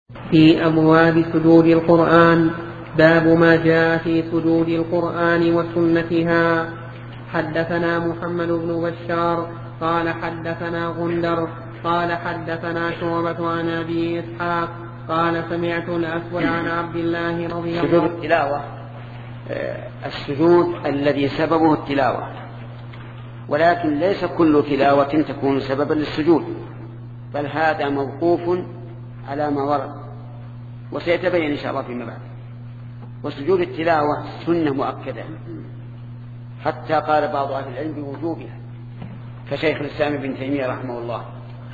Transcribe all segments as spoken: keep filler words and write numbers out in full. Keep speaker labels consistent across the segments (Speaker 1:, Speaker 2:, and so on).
Speaker 1: في أبواب سجود القرآن. باب ما جاء في سجود القرآن وسنتها. حدثنا محمد بن بشار قال حدثنا غندر قال حدثنا شعبة عن أبي إسحاق قال سمعت الأسود عن عبد الله رضي الله عنه.
Speaker 2: سجود التلاوة السجود الذي سببه التلاوة، ولكن ليس كل تلاوة تكون سببا للسجود، بل هذا موقوف على ما ورد، وسيتبين إن شاء الله فيما بعد. وسجود التلاوة سنة مؤكدة، حتى قال بعض أهل العلم بوجوبها كشيخ الإسلام ابن تيمية رحمه الله،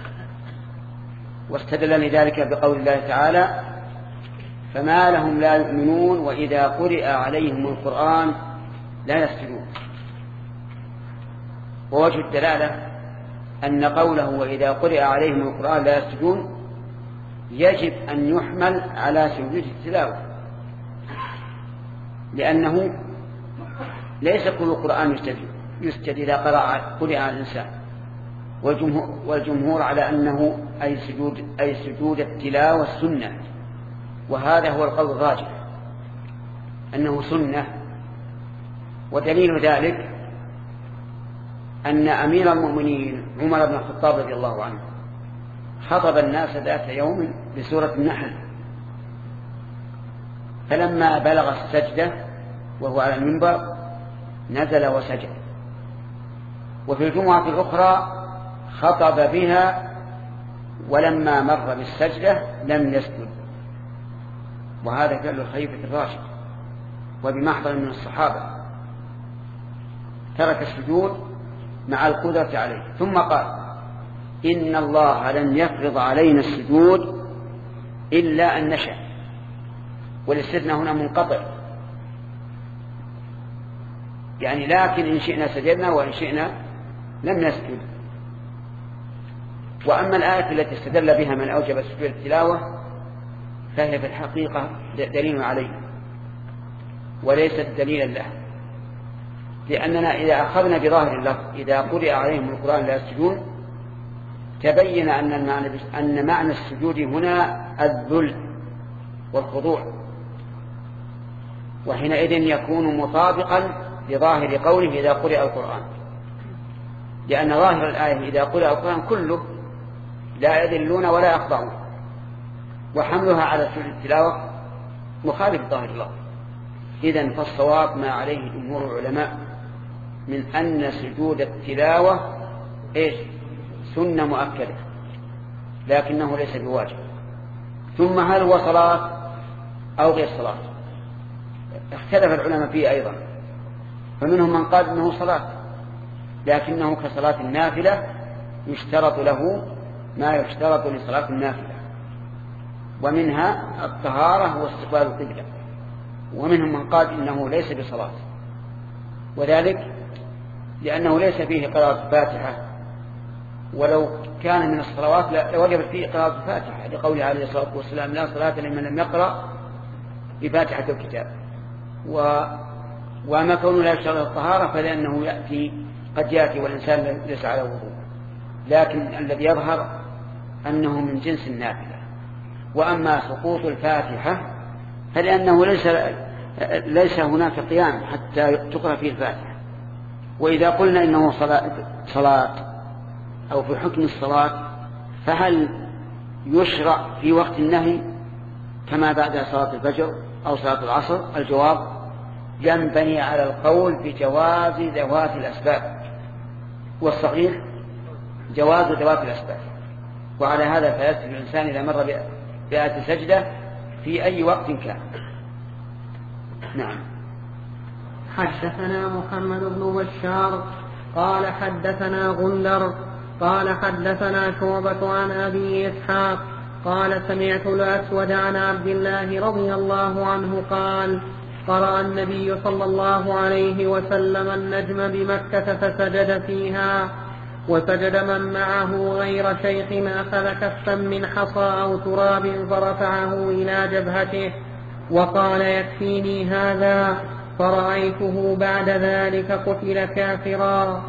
Speaker 2: واستدل لذلك بقول الله تعالى: فما لهم لا يؤمنون وإذا قرئ عليهم القرآن لا يسجدون. ووجه الدلالة أن قوله وإذا قرئ عليهم القرآن لا يسجدون يجب أن يحمل على سجود التلاوة، لأنه ليس كل قرآن يسجد إذا قرئ على الإنسان، والجمهور, والجمهور على أنه أي سجود, أي سجود التلاوة السنة، وهذا هو القول الراجح أنه سنة. ودليل ذلك أن أمير المؤمنين عمر بن الخطاب رضي الله عنه خطب الناس ذات يوم بسورة النحل، فلما بلغ السجدة وهو على المنبر نزل وسجد. وفي الجمعة الأخرى خطب بها ولما مر بالسجدة لم يسجد، وهذا فعل الخليفة الراشد وبمحضر من الصحابة، ترك السجود مع القدرة عليه. ثم قال: إن الله لن يفرض علينا السجود إلا أن نشاء، والاستثناء هنا منقطع، يعني لكن إن شئنا سجدنا وإن شئنا لم نسجد. وأما الآية التي استدل بها من أوجب سجود التلاوة فهي في الحقيقة دليل عليه وليست دليلا له، لأننا إذا أخذنا بظاهر اللفظ إذا قرئ عليهم القرآن لا يسجدون تبين أن المعنى أن معنى السجود هنا الذل والخضوع، وحينئذ يكون مطابقا لظاهر قوله إذا قرئ القرآن، لأن ظاهر الآية إذا قرئ القرآن كله لا يذلون ولا يخضعون، وحملها على سجود التلاوة مخالف ظاهر الله. إذن فالصواب ما عليه جمهور العلماء من أن سجود التلاوة إيش؟ سنة مؤكدة، لكنه ليس بواجب. ثم هل هو صلاة أو غير صلاة؟ اختلف العلماء فيه أيضا، فمنهم من قال إنه صلاة لكنه كصلاة النافلة يشترط له ما يشترط لصلاة النافلة، ومنها الطهارة واستقبال القبلة. ومنهم من قال إنه ليس بصلاة، وذلك لأنه ليس فيه قراءة الفاتحة، ولو كان من الصلوات لوجبت فيه قراءة الفاتحة، لقوله عليه الصلاة والسلام: لا صلاة لمن لم يقرأ بفاتحة الكتاب. و... وما كونه لا يشترط الطهارة فلأنه يأتي قد يأتي والإنسان ليس على وضوء، لكن الذي يظهر أنه من جنس النافلة. وأما سقوط الفاتحة فلأنه ليس ليس هناك قيام حتى تقرأ فيه الفاتحة. وإذا قلنا إنه صلاة, صلاة أو في حكم الصلاة فهل يشرع في وقت النهي كما بعد صلاة الفجر أو صلاة العصر؟ الجواب: ينبني على القول بجواز ذوات الأسباب، والصحيح جواز ذوات الأسباب. وعلى هذا فيسجد الإنسان إذا مر بآية سجدة في أي وقت كان. نعم.
Speaker 1: حدثنا محمد بن بشار قال حدثنا غندر قال حدثنا شعبة عن أبي إسحاق قال سمعت الأسود عن عبد الله رضي الله عنه قال: قرأ النبي صلى الله عليه وسلم النجم بمكة فسجد فيها، وسجد من معه غير شيخ أخذ كفا من حصى أو تراب فرفعه إلى جبهته وقال: يكفيني هذا، فرأيته بعد ذلك قتل كافرا.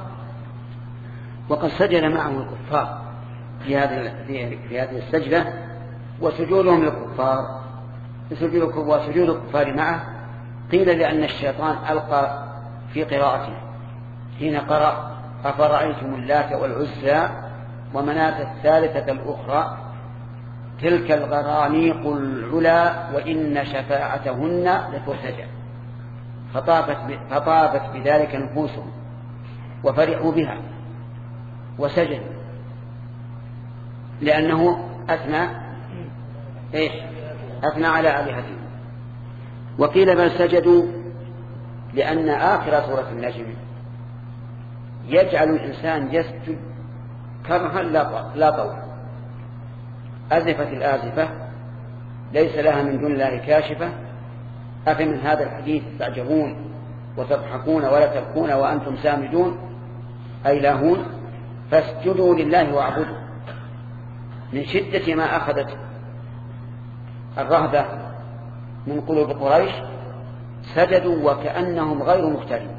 Speaker 2: وقد سجد معه الكفار في هذه في هذه السجدة وسجودهم للكفار وسجود الكفار معه قيل لأن الشيطان ألقى في قراءته حين قرأ أفرأيتم اللات والعزى ومناة الثالثة الأخرى تلك الغرانيق العلا وإن شفاعتهن لترتجى فطابت, فطابت بذلك نفوسهم وفرحوا بها وسجدوا لأنه أثنى إيش أثنى على آلهتهم. وقيل بل سجدوا لأن آخر سورة النجم يجعل الإنسان يسجد كرها لا طوعا. أزفت الآزفة ليس لها من دون الله كاشفة أفمن هذا الحديث تعجبون وتضحكون ولا تبكون وأنتم سامدون أي لاهون فاسجدوا لله واعبدوا. من شدة ما أخذت الرهبة من قلوب قريش سجدوا وكأنهم غير مختارين.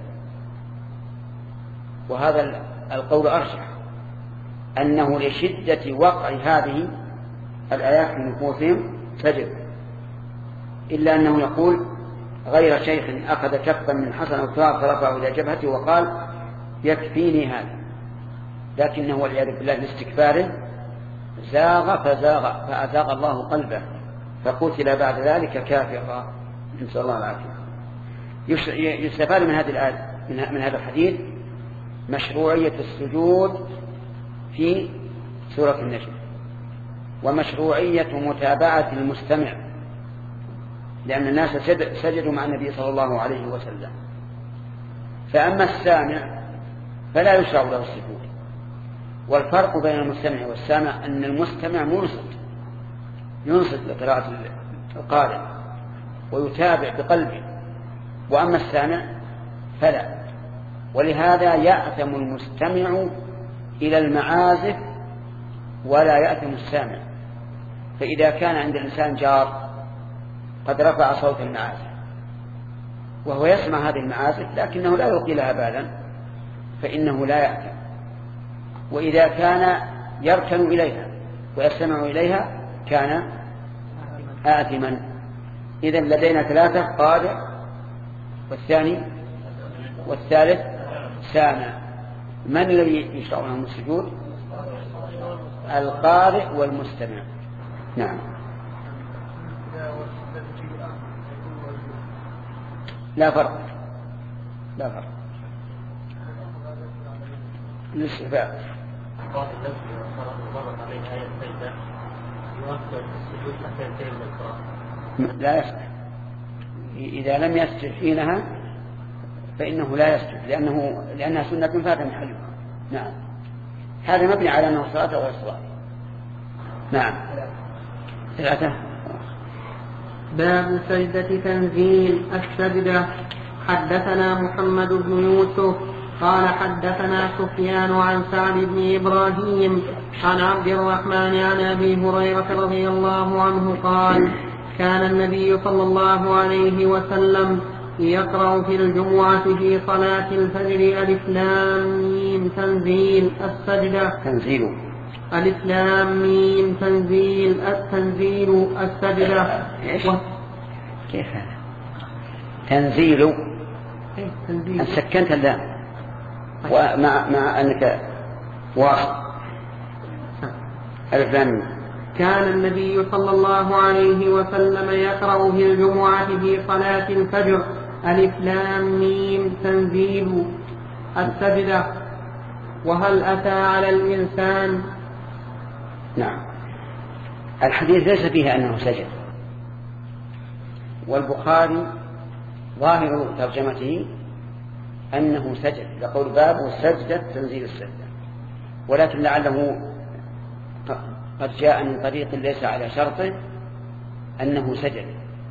Speaker 2: وهذا القول أرجح أنه لشدة وقع هذه الآيات في نفوسهم سجد. إلا أنه يقول غير شيخ أخذ كفا من حسن التراب فرفعه إلى جبهته وقال يكفيني هذا، لكنه والعياذ بالله لاستكباره زاغ فزاغ فأزاغ الله قلبه فقتل بعد ذلك كافرا، نسأل الله العافية. يستفاد من هذه الآية من هذا الحديث مشروعية السجود في سورة النجم ومشروعية متابعة المستمع، لأن الناس سجدوا مع النبي صلى الله عليه وسلم. فأما السامع فلا يشرع له السجود. والفرق بين المستمع والسامع أن المستمع منصت ينصت لقراءة القارئ ويتابع بقلبه، وأما السامع فلا. ولهذا يأثم المستمع إلى المعازف ولا يأثم السامع. فإذا كان عند الإنسان جار قد رفع صوت المعازف وهو يسمع هذه المعازف لكنه لا يلقي لها بالا فإنه لا يأثم. وإذا كان يركن إليها ويستمع إليها كان آثما. إذن لدينا ثلاثة: قارئ والثاني والثالث سامع. من الذي يشرع لهم السجود؟ القارئ والمستمع. نعم. لا فرق لا فرق للشفاء. لا يسجد إذا لم يسجد حينها فإنه لا يسجد لأنه لأنها سنة فات محلها. نعم. هذا مبني على أنه صلاة أو صلاة. نعم. ثلاثة.
Speaker 1: باب سجدة تنزيل السجدة. حدثنا محمد بن يوسف قال حدثنا سفيان عن سعد بن إبراهيم عن عبد الرحمن عن أبي هريرة رضي الله عنه قال: كان النبي صلى الله عليه وسلم يقرأ في الجمعة في صلاة الفجر ألف لام ميم تنزيل السجدة.
Speaker 2: تنزيل
Speaker 1: ألف لام ميم تنزيل التنزيل السجدة.
Speaker 2: و... كيف هذا؟ تنزيل
Speaker 1: إيه تنزيل
Speaker 2: أن سكنت اللام ومع مع أنك واصل ألف لام.
Speaker 1: كان النبي صلى الله عليه وسلم يقرأ في الجمعة في صلاة الفجر ألف لام ميم تنزيل السجدة. وهل أتى على الإنسان؟
Speaker 2: نعم. الحديث ليس فيه أنه سجد، والبخاري ظاهر ترجمته أنه سجد لقول باب سجدة تنزيل السجدة، ولكن لعله قد جاء من طريق ليس على شرطه أنه سجد.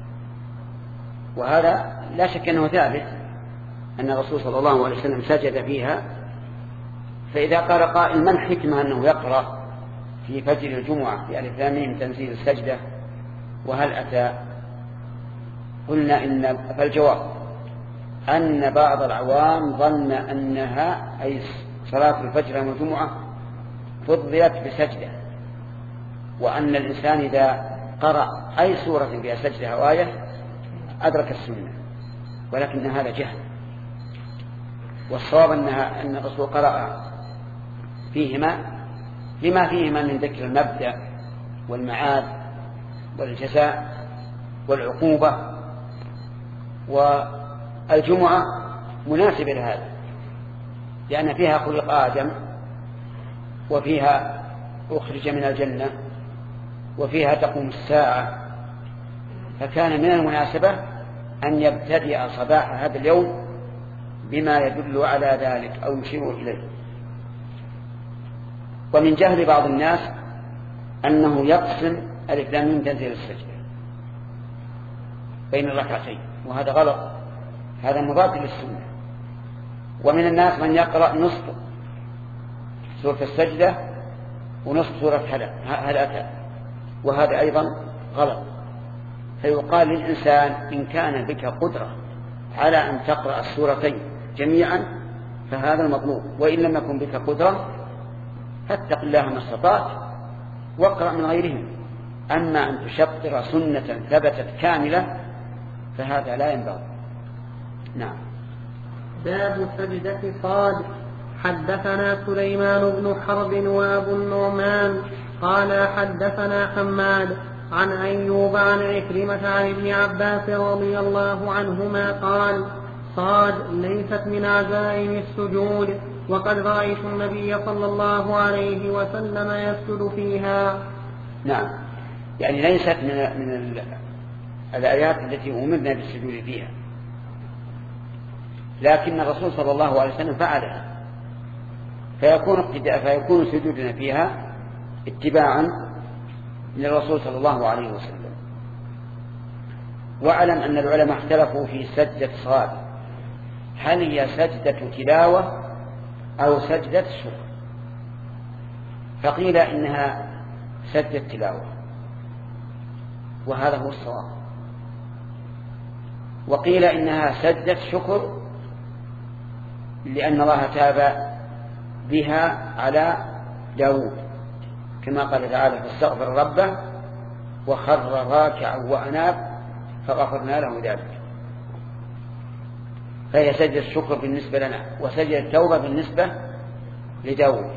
Speaker 2: وهذا لا شك أنه ثابت أن الرسول صلى الله عليه وسلم سجد فيها. فإذا قال قائل من حكمة أنه يقرأ في فجر الجمعة في ألف لام ميم تنزيل السجدة وهل أتى؟ قلنا إن فالجواب أن بعض العوام ظن أنها أي صلاة الفجر والجمعة فضلت بسجدة، وأن الإنسان إذا قرأ أي سورة فيها سجدة أو آية أدرك السنة، ولكن هذا جهل. والصواب أنها أن الرسول قرأ فيهما لما فيهما من ذكر المبدأ والمعاد والجزاء والعقوبة، والجمعة مناسبة لهذا لأن فيها خلق آدم، وفيها أخرج من الجنة، وفيها تقوم الساعة، فكان من المناسبة أن يبتدئ صباح هذا اليوم بما يدل على ذلك أو يشير إليه. ومن جهل بعض الناس أنه يقسم ألف لام ميم تنزيل السجدة بين الركعتين، وهذا غلط، هذا مضاد للسنة. ومن الناس من يقرأ نصف سورة السجدة ونصف سورة هل أتى، وهذا أيضا غلط. فيقال للإنسان إن كان بك قدرة على أن تقرأ السورتين جميعا فهذا المطلوب، وإن لم يكن بك قدرة فاتق الله ما استطعت واقرأ من غيرهم. أما أن تشطر سنة ثبتت كاملة فهذا لا ينبغي. نعم.
Speaker 1: باب سجدة صاد. حدثنا سليمان بن حرب وأبو النعمان قال حدثنا حماد عن أيوب عن عكرمة عن ابن عباس رضي الله عنهما قال صاد ليست من عزائم السجود، وقد رأيت النبي صلى الله عليه وسلم يسجد فيها.
Speaker 2: نعم، يعني ليست من, من الآيات التي أمرنا بالسجود فيها، لكن الرسول صلى الله عليه وسلم فعلها، فيكون اقتداء فيكون سجودنا فيها اتباعا للرسول صلى الله عليه وسلم. واعلم أن العلماء اختلفوا في سجدة صاد، هل هي سجدة تلاوة أو سجدة شكر؟ فقيل إنها سجدة تلاوة، وهذا هو الصواب. وقيل إنها سجدة شكر لأن الله تاب بها على داود، كما قال تعالى فاستغفر ربه وخر راكعا وأناب فغفرنا له ذلك. فهي سجدة الشكر بالنسبة لنا، وسجدة التوبة بالنسبة لداود.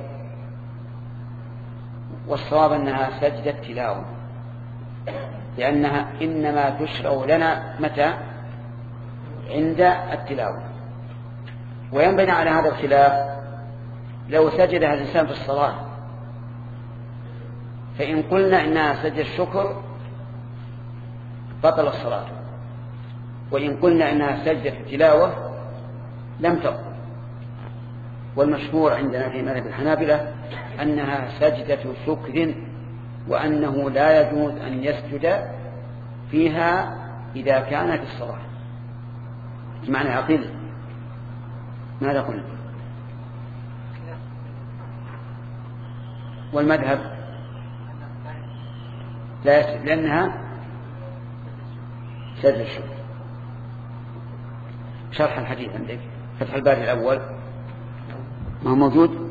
Speaker 2: والصواب أنها سجدة تلاوة، لأنها إنما تشرع لنا متى؟ عند التلاوة. وينبني على هذا الخلاف لو سجدها الإنسان في الصلاة، فإن قلنا إنها سجدة الشكر بطل الصلاة، وإن قلنا إنها سجدة التلاوة لم تبطل. والمشهور عندنا في مذهب الحنابلة أنها سجدة شكر، وأنه لا يجوز أن يسجد فيها إذا كان في الصلاة. معنى عقيل ماذا قلنا؟ والمذهب لا يسجد لأنها سجد الشكر. شرح الحديث عندك فتح الباري الأول ما هو موجود.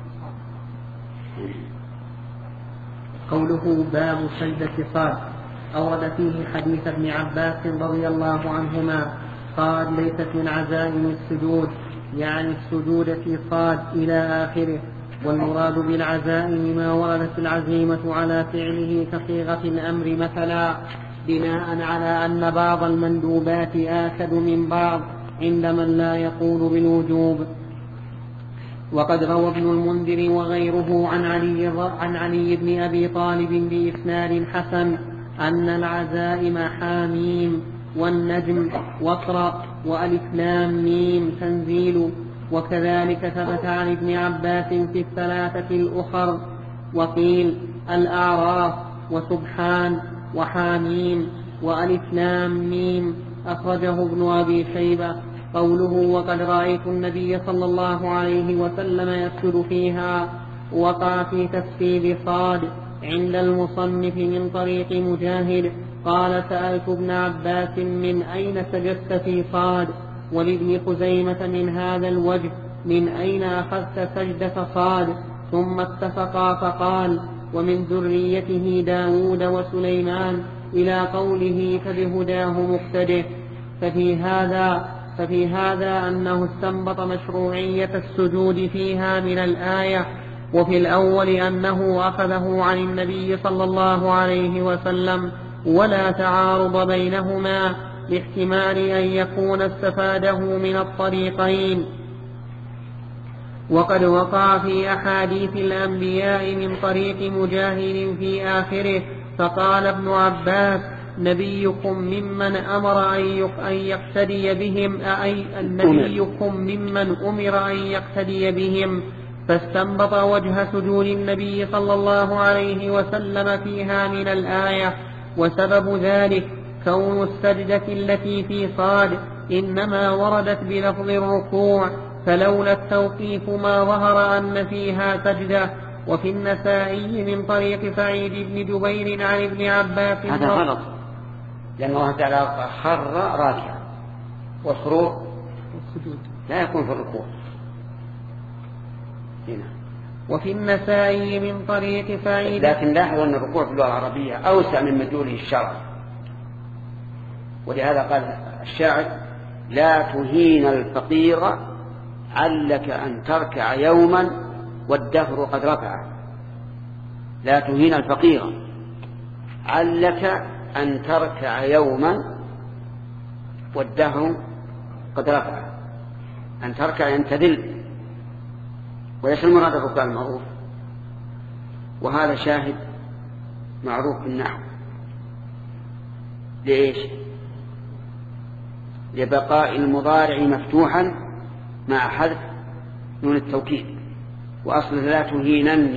Speaker 1: قوله باب سجدة صاد أورد فيه حديث ابن عباس رضي الله عنهما قال ليست من عزائم السجود، يعني السجود في صاد إلى آخره. والمراد بالعزائم ما وردت العزيمة على فعله كصيغة الأمر مثلا، بناء على أن بعض المندوبات آكد من بعض عند من لا يقول بالوجوب. وقد روى ابن المنذر وغيره عن علي, عن علي بن أبي طالب بإسناد حسن أن العزائم حاميم والنجم واقرأ وألف لام ميم تنزيل. وكذلك ثبت عن ابن عباس في الثلاثة الأخر. وقيل الأعراف وسبحان وحاميم وألف لام ميم. أخرجه ابن أبي شيبة. قوله وقد رأيت النبي صلى الله عليه وسلم يسجد فيها وقع في تفسير صاد عند المصنف من طريق مجاهد قال سألت ابن عباس من أين سجدت في صاد؟ ولابن خزيمة من هذا الوجه من أين أخذت سجدة صاد؟ ثم اتفقا فقال ومن ذريته داود وسليمان إلى قوله فبهداه مقتده. ففي هذا ففي هذا أنه استنبط مشروعية السجود فيها من الآية، وفي الأول أنه أخذه عن النبي صلى الله عليه وسلم، ولا تعارض بينهما لاحتمال أن يكون استفاده من الطريقين. وقد وقع في أحاديث الأنبياء من طريق مجاهد في آخره، فقال ابن عباس: نبيكم ممن أمر أن يقتدي بهم أي نبيكم ممن أمر أن يقتدي بهم، فاستنبط وجه سجود النبي صلى الله عليه وسلم فيها من الآية. وسبب ذلك كون السجدة التي في صاد إنما وردت بلفظ الركوع، فلولا التوقيف ما ظهر أن فيها سجدة. وفي النسائي من طريق سعيد بن جبير عن ابن عباس.
Speaker 2: هذا غلط، لأن الله تعالى خر راكعا، والخروج لا يكون في الركوع. هنا.
Speaker 1: وفي النسائي من طريق سعيد،
Speaker 2: لكن لاحظ أن الركوع في اللغة العربية أوسع من مدلوله الشرعي، ولهذا قال الشاعر: لا تهين الفقير علك أن تركع يوما والدهر قد رفع. لا تهين الفقير علك أن تركع يوما والدهر قد رفع. أن تركع أن تذل، وليس المراد الركوع المعروف. وهذا شاهد معروف بالنحو. ليش؟ لبقاء المضارع مفتوحا مع حذف نون التوكيد، وأصل لا تهينن.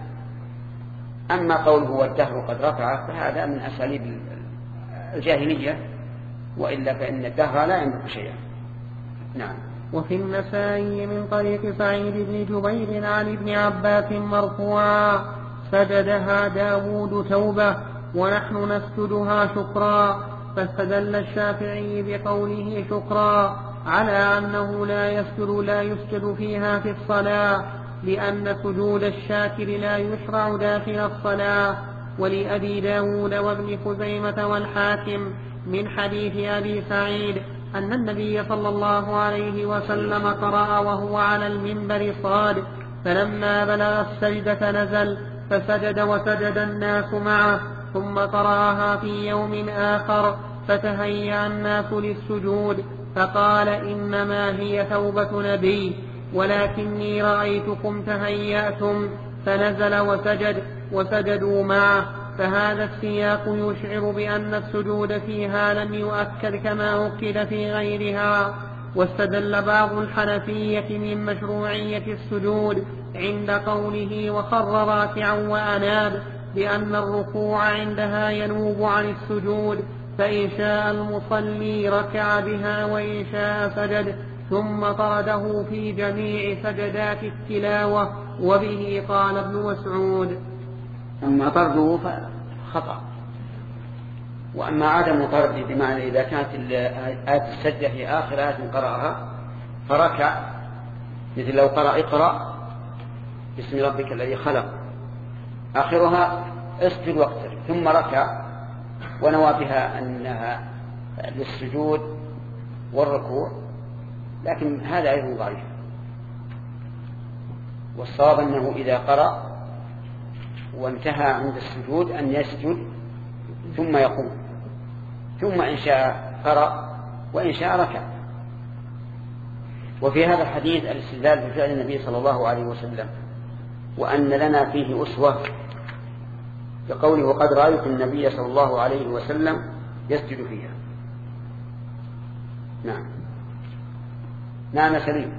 Speaker 2: أما قوله والدهر قد رفع فهذا من أساليب الجاهلية، وإلا فإن الدهر لا يملك شيئا. نعم.
Speaker 1: وفي النسائي من طريق سعيد بن جبير عن ابن عباس مرفوعا: سجدها داود توبة ونحن نسجدها شكرا. فاستدل الشافعي بقوله شكرا على أنه لا يسجد لا يسجد فيها في الصلاة، لأن سجود الشاكر لا يشرع داخل الصلاة. ولأبي داود وابن خزيمة والحاكم من حديث أبي سعيد أن النبي صلى الله عليه وسلم قرأ وهو على المنبر صاد: فلما بلغ السجدة نزل فسجد وسجد الناس معه، ثم قرأها في يوم آخر فتهيأ الناس للسجود، فقال: إنما هي توبة نبي، ولكني رأيتكم تهيأتم، فنزل وسجد وسجدوا معه. فهذا السياق يشعر بأن السجود فيها لم يؤكد كما أكد في غيرها. واستدل بعض الحنفية من مشروعية السجود عند قوله وخر راكعا وأناب بأن الركوع عندها ينوب عن السجود، فإن شاء المصلي ركع بها وإن شاء سجد، ثم طرده في جميع سجدات التلاوة. وبه قال ابن مسعود:
Speaker 2: أما طرده فخطأ، وأما عدم طرده بمعنى إذا كانت آية السجدة هي آخر آية قرأها فركع، مثل لو قرأ اقرأ باسم ربك الذي خلق آخرها اسجد واقترب، ثم ركع ونوى بها أنها للسجود والركوع، لكن هذا أيضا ضعيف. والصواب أنه إذا قرأ وانتهى عند السجود أن يسجد ثم يقوم، ثم إن شاء قرأ وإن شاء ركع. وفي هذا الحديث الاستدلال بفعل النبي صلى الله عليه وسلم، وأن لنا فيه أسوة بقوله وقد رأيت النبي صلى الله عليه وسلم يسجد فيها. نعم. نعم سليم.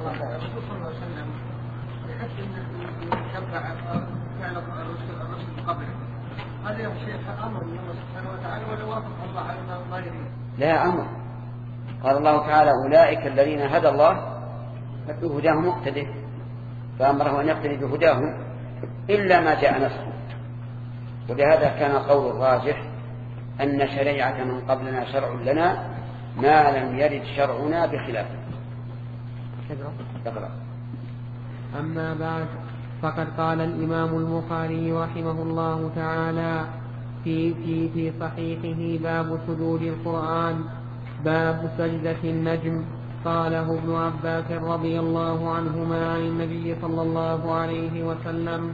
Speaker 3: هذا يا شيخ أمر من الله سبحانه وتعالى ولا وافق الله على ما يريد؟
Speaker 2: لا أمر. قال الله تعالى أولئك الذين هدى الله فبهداهم مقتده، فأمره أن يقتدي بهداهم إلا ما جاء نصه. ولهذا كان قول الراجح أن شريعة من قبلنا شرع لنا ما لم يرد شرعنا بخلافه.
Speaker 1: أما بعد، فقد قال الإمام البخاري رحمه الله تعالى في, في, في صحيحه باب سجود القرآن باب سجدة النجم. قاله ابن عباس رضي الله عنهما عن النبي صلى الله عليه وسلم.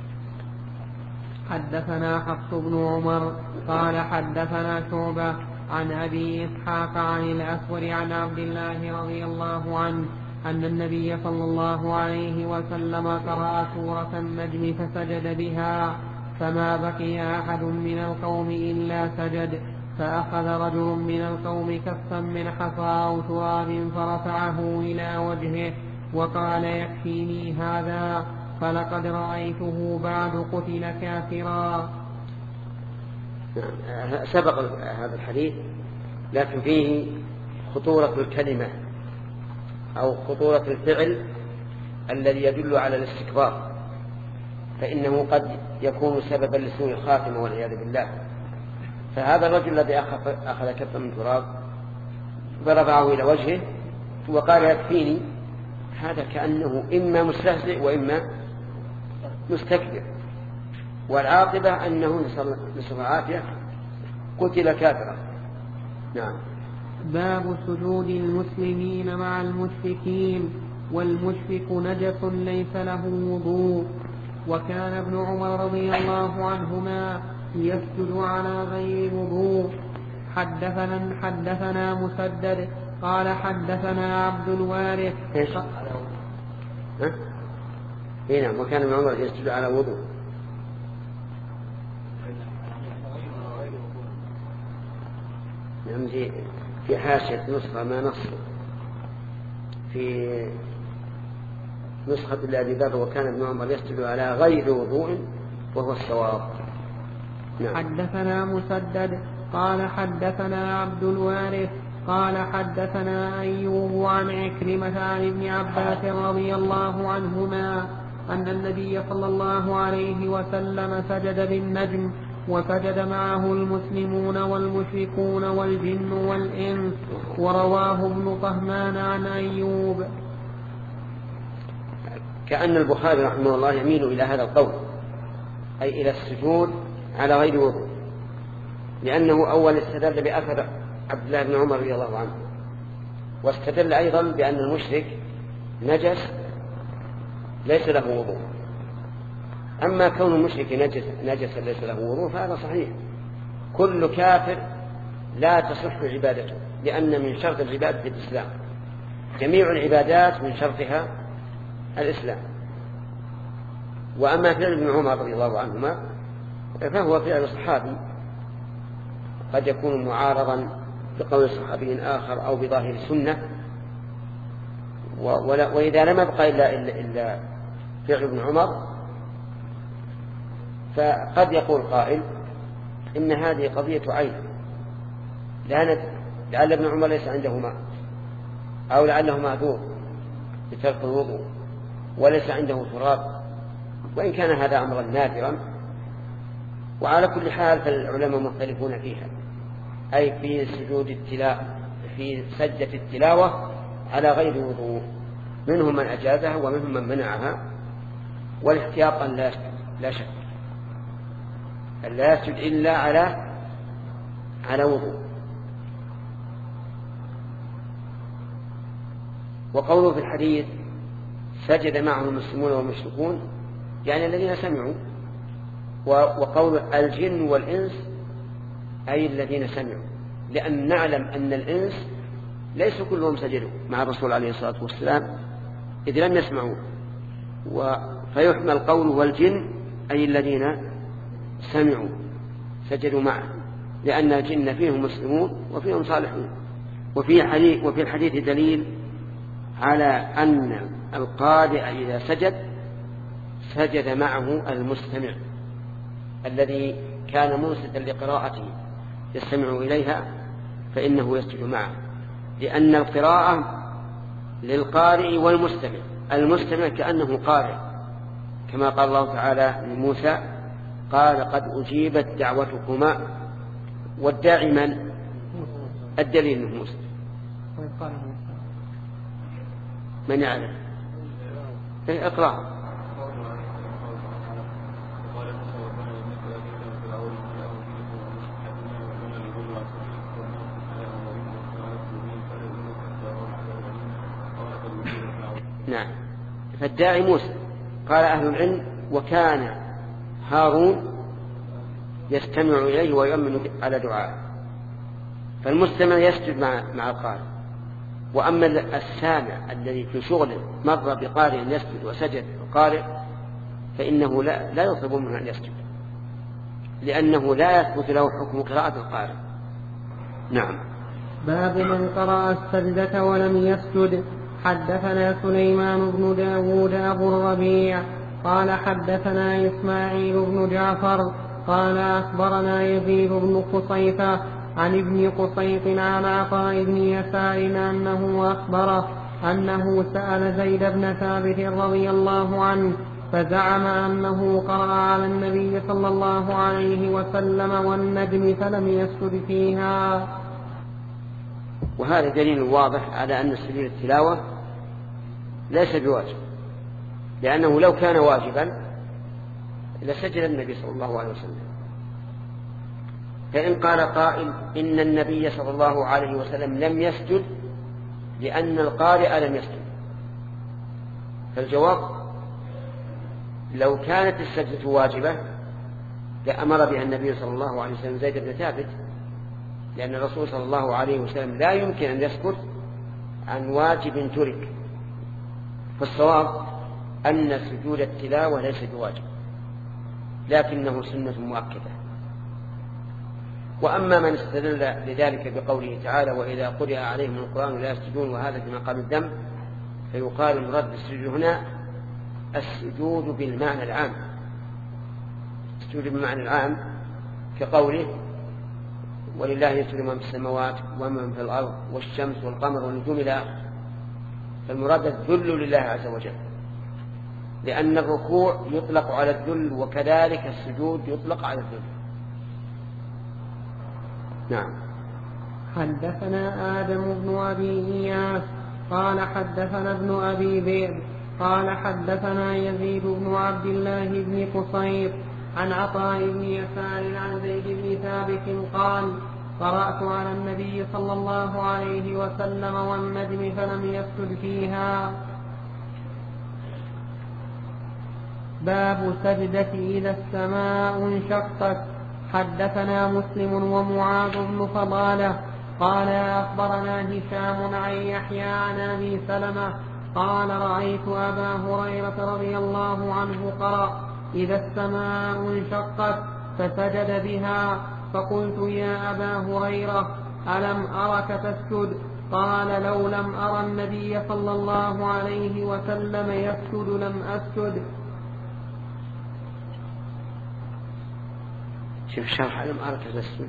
Speaker 1: حدثنا حفص بن عمر قال حدثنا شعبة عن أبي إسحاق عن الأسود عن عبد الله رضي الله عنه أن النبي صلى الله عليه وسلم قرأ سورة النجم فسجد بها فما بقي أحد من القوم إلا سجد، فأخذ رجل من القوم كفا من حصى أو تراب فرفعه إلى وجهه وقال يكفيني هذا فلقد رأيته بعد قتل كافرا.
Speaker 2: سبق هذا الحديث لكن فيه خطورة الكلمة أو خطورة الفعل الذي يدل على الاستكبار، فإنه قد يكون سببا لسوء الخاتمة والعياذ بالله. فهذا الرجل الذي أخذ كفا من تراب فرفعه إلى وجهه وقال يكفيني، هذا كأنه إما مستهزئ وإما مستكبر، والعاقبة أنه نسأل العافية قتل كافرا. نعم.
Speaker 1: باب سجود المسلمين مع المشركين والمشرك نجس ليس له وضوء. وكان ابن عمر رضي الله عنهما يسجد على غير وضوء. حدثنا حدثنا مسدد قال حدثنا عبد الوارث.
Speaker 2: ايش؟ ها؟ اي نعم. وكان ابن عمر يسجد على وضوء. نعم. في حاشية نسخة ما نص في نسخة الأبي ذر وكان ابن عمر يسجد على غير وضوء وهو الصواب.
Speaker 1: نعم. حدثنا مسدد قال حدثنا عبد الوارث قال حدثنا أيوب عن عكرمة عن ابن عباس رضي الله عنهما أن النبي صلى الله عليه وسلم سجد بالنجم وسجد معه المسلمون والمشركون والجن والإنس. ورواه ابن طهمان عن أيوب.
Speaker 2: كأن البخاري رحمه الله يميل إلى هذا القول، أي إلى السجود على غير وضوء، لأنه أول استدل بأثر عبد الله بن عمر رضي الله عنه، واستدل أيضا بأن المشرك نجس ليس له وضوء. أما كون المشرك نجس, نجس ليس له وضوء فهذا صحيح. كل كافر لا تصح عبادته، لأن من شرط العبادة الإسلام، جميع العبادات من شرطها الإسلام. وأما فعل ابن عمر رضي الله عنهما فهو فعل صحابي قد يكون معارضا بقول صحابي آخر أو بظاهر السنة، وإذا لم يبقى إلا, إلا, إلا فعل ابن عمر فقد يقول قائل إن هذه قضية عين، لعل ابن عمر ليس عنده ماء أو لعله معذور بترك الوضوء وليس عنده تراب، وإن كان هذا أمرا نادرا. وعلى كل حال فالعلماء مختلفون فيها، أي في سجود التلاوة في سجدة التلاوة على غير وضوء، منهم من أجازها ومنهم من منعها، والاحتياط لا لا شك لا يسجد إلا على على وضوء. وقوله في الحديث سجد معه المسلمون والمشركون يعني الذين سمعوا، وقول الجن والإنس أي الذين سمعوا، لأن نعلم أن الإنس ليس كلهم سجدوا مع الرسول عليه الصلاة والسلام إذ لم يسمعوا، فيحمل قوله والجن أي الذين سمعوا سجدوا معه، لأن الجن فيهم مسلمون وفيهم صالحون. وفي حديث وفي الحديث دليل على أن القارئ إذا سجد سجد معه المستمع الذي كان منصتا لقراءته يستمع إليها، فإنه يسجد معه، لأن القراءة للقارئ والمستمع. المستمع كأنه قارئ، كما قال الله تعالى لموسى قال قد أجيبت دعوتكما، والداعي من؟ الدليل من موسى. من يعلم؟ اقرأ. نعم. فالداعي موسى. قال أهل العلم وكان هارون يستمع إليه ويؤمن على دعائه، فالمستمع يسجد مع مع القارئ. وأما السامع الذي في شغله مر بقارئ يسجد وسجد القارئ فإنه لا, لا يطلب منه أن يسجد، لأنه لا يثبت له حكم قراءة القارئ. نعم.
Speaker 1: باب من قرأ السجدة ولم يسجد. حدثنا سليمان بن داود أبو الربيع قال حدثنا إسماعيل بن جعفر قال أخبرنا يزيد بن قصيفة عن ابن قصيط عن عطاء بن يسار أنه أخبره أنه سأل زيد بن ثابت رضي الله عنه فزعم أنه قرأ على النبي صلى الله عليه وسلم والنجم فلم يسجد فيها.
Speaker 2: وهذا دليل واضح على أن سجود التلاوة ليس بواجب، لأنه لو كان واجبا لسجد النبي صلى الله عليه وسلم. فإن قال قائل إن النبي صلى الله عليه وسلم لم يسجد لأن القارئ لم يسجد، فالجواب لو كانت السجدة واجبة لأمر بها النبي صلى الله عليه وسلم زيد بن ثابت، لأن الرسول صلى الله عليه وسلم لا يمكن أن يسكت عن واجب ترك. فالصواب أن سجود التلاوة ليس بواجب لكنه سنة مؤكدة. وأما من استدل لذلك بقوله تعالى وإذا قرئ عليهم القرآن لا يسجدون وهذا في مقام الذم، فيقال المراد بالسجود هنا السجود بالمعنى العام، السجود بالمعنى العام كقوله ولله يسجد من في السماوات ومن في الأرض والشمس والقمر والنجوم إلى آخره. فالمراد الذل لله عز وجل، لأن الركوع يطلق على الذل وكذلك السجود يطلق على الذل. نعم.
Speaker 1: حدثنا آدم بن أبي إياس قال حدثنا ابن أبي ذئب قال حدثنا يزيد بن عبد الله بن قصير عن عطاء بن يسار عن زيد بن ثابت قال قرأت على النبي صلى الله عليه وسلم والنجم فلم يسجد فيها. باب سجدة إذا السماء انشقت. حدثنا مسلم ومعاذ بن فضالة قال أخبرنا هشام عن يحيى عن أبي سلمة قال رأيت أبا هريرة رضي الله عنه قرأ إذا السماء انشقت فسجد بها، فقلت يا أبا هريرة ألم أرك تسجد؟ قال لو لم أرى النبي صلى الله عليه وسلم يسجد لم أسجد.
Speaker 2: شوف شرح ألم أرك تسجد.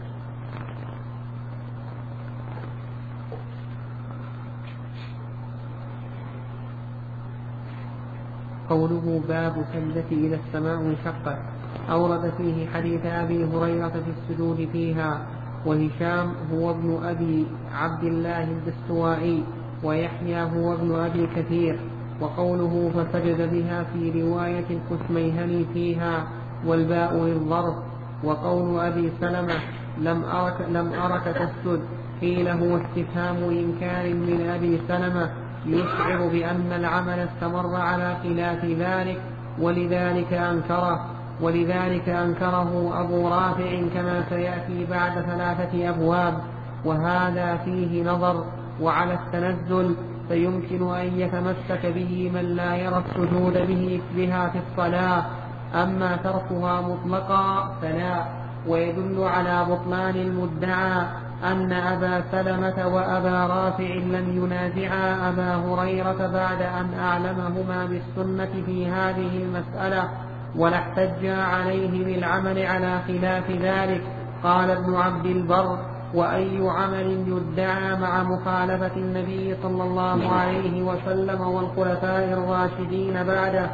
Speaker 1: قوله باب سجدة إذا السماء انشقت أورد فيه حديث أبي هريرة في السجود فيها، وهشام هو ابن أبي عبد الله الدستوائي، ويحيى هو ابن أبي كثير. وقوله فسجد بها في رواية الكشميهني فيها والباء للظرف. وقول أبي سلمة لم أرك, لم أرك تسجد قيل هو استفهام إنكار من أبي سلمة يشعر بأن العمل استمر على خلاف ذلك، ولذلك أنكره ولذلك أنكره أبو رافع كما سيأتي بعد ثلاثة أبواب. وهذا فيه نظر. وعلى التنزل فيمكن أن يتمسك به من لا يرى السجود به بها في الصلاة، أما تركها مطلقا فلا. ويدل على بطلان المدعى أن أبا سلمة وأبا رافع لم ينازعا أبا هريرة بعد أن أعلمهما بالسنة في هذه المسألة، ولا احتجا عليه بالعمل على خلاف ذلك. قال ابن عبد البر وأي عمل يدعى مع مخالفة النبي صلى الله عليه وسلم والخلفاء الراشدين بعده.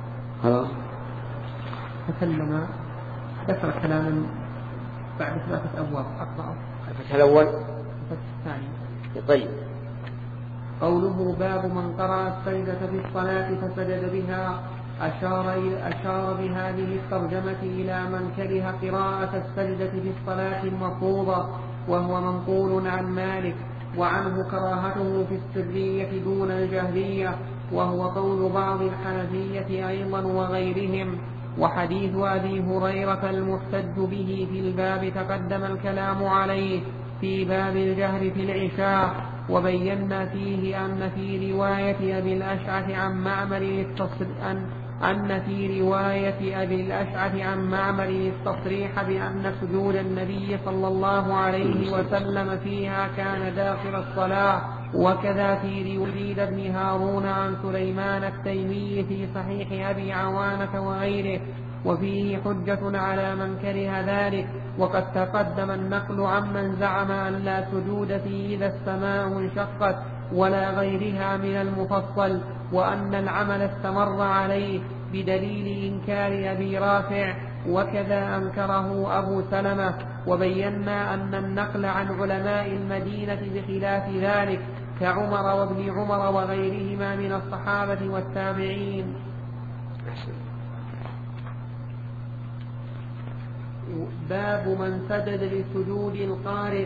Speaker 1: تكلم ذكر كلاما بعد ثلاثة أبواب أقرأ.
Speaker 2: الفتح الأول
Speaker 1: الثاني.
Speaker 2: طيب.
Speaker 1: قوله باب من قرأ السجدة في الصلاة فسجد بها أشار, أشار بهذه الترجمة إلى من كره قراءة السجدة في الصلاة المفروضة، وهو منقول عن مالك، وعنه كراهته في السرية دون الجهرية. وهو قول بعض الحنفية أيضا وغيرهم. وحديث أبي هريرة المحتج به في الباب تقدم الكلام عليه في باب الجهر في العشاء، وبينا فيه أن في رواية أبي الأشعث عن معمر أن أن في رواية أبي الأشعث عن معمر التصريح بأن سجود النبي صلى الله عليه وسلم فيها كان داخل الصلاة. وكذا في رواية ابن هارون عن سليمان التيمي في صحيح أبي عوانة وغيره، وفيه حجة على من كره ذلك. وقد تقدم النقل عمن زعم أن لا سجود فيه إذا السماء انشقت ولا غيرها من المفصل، وأن العمل استمر عليه بدليل إنكار أبي رافع، وكذا أنكره أبو سلمة. وبينا أن النقل عن علماء المدينة بخلاف ذلك كعمر وابن عمر وغيرهما من الصحابة والتابعين. باب من سجد لسجود القارئ.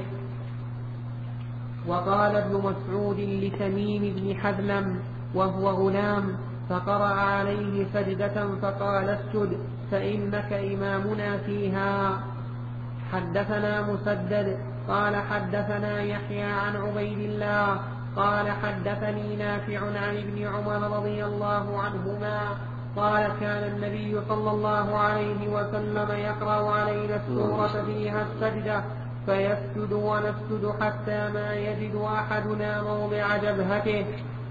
Speaker 1: وقال ابن مسعود لتميم بن حذلم وهو غلام فقرأ عليه سجدة فقال اسجد فإنك إمامنا فيها. حدثنا مسدد قال حدثنا يحيى عن عبيد الله قال حدثني نافع عن ابن عمر رضي الله عنهما قال كان النبي صلى الله عليه وسلم يقرأ علينا السورة فيها السجدة فيسجد ونسجد حتى ما يجد أحدنا موضع جبهته.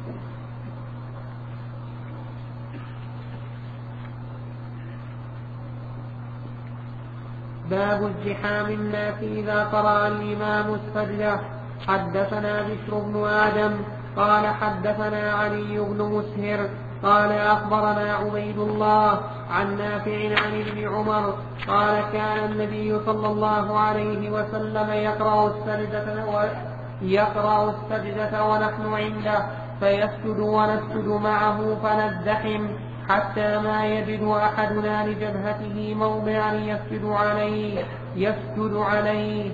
Speaker 1: باب ازدحام الناس إذا قرأ الإمام السجدة. حدثنا بشر بن آدم قال حدثنا علي بن مسهر قال أخبرنا عبيد الله عن نافع عن ابن عمر قال كان النبي صلى الله عليه وسلم يقرأ السجدة يقرأ السجدة ونحن عنده فيسجد ونسجد معه فنزدحم حتى ما يجد أحدنا لجبهته موضعا يسجد عليه يسجد عليه.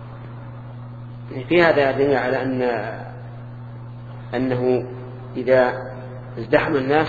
Speaker 2: في هذا دليل على أن أنه إذا ازدحم الناس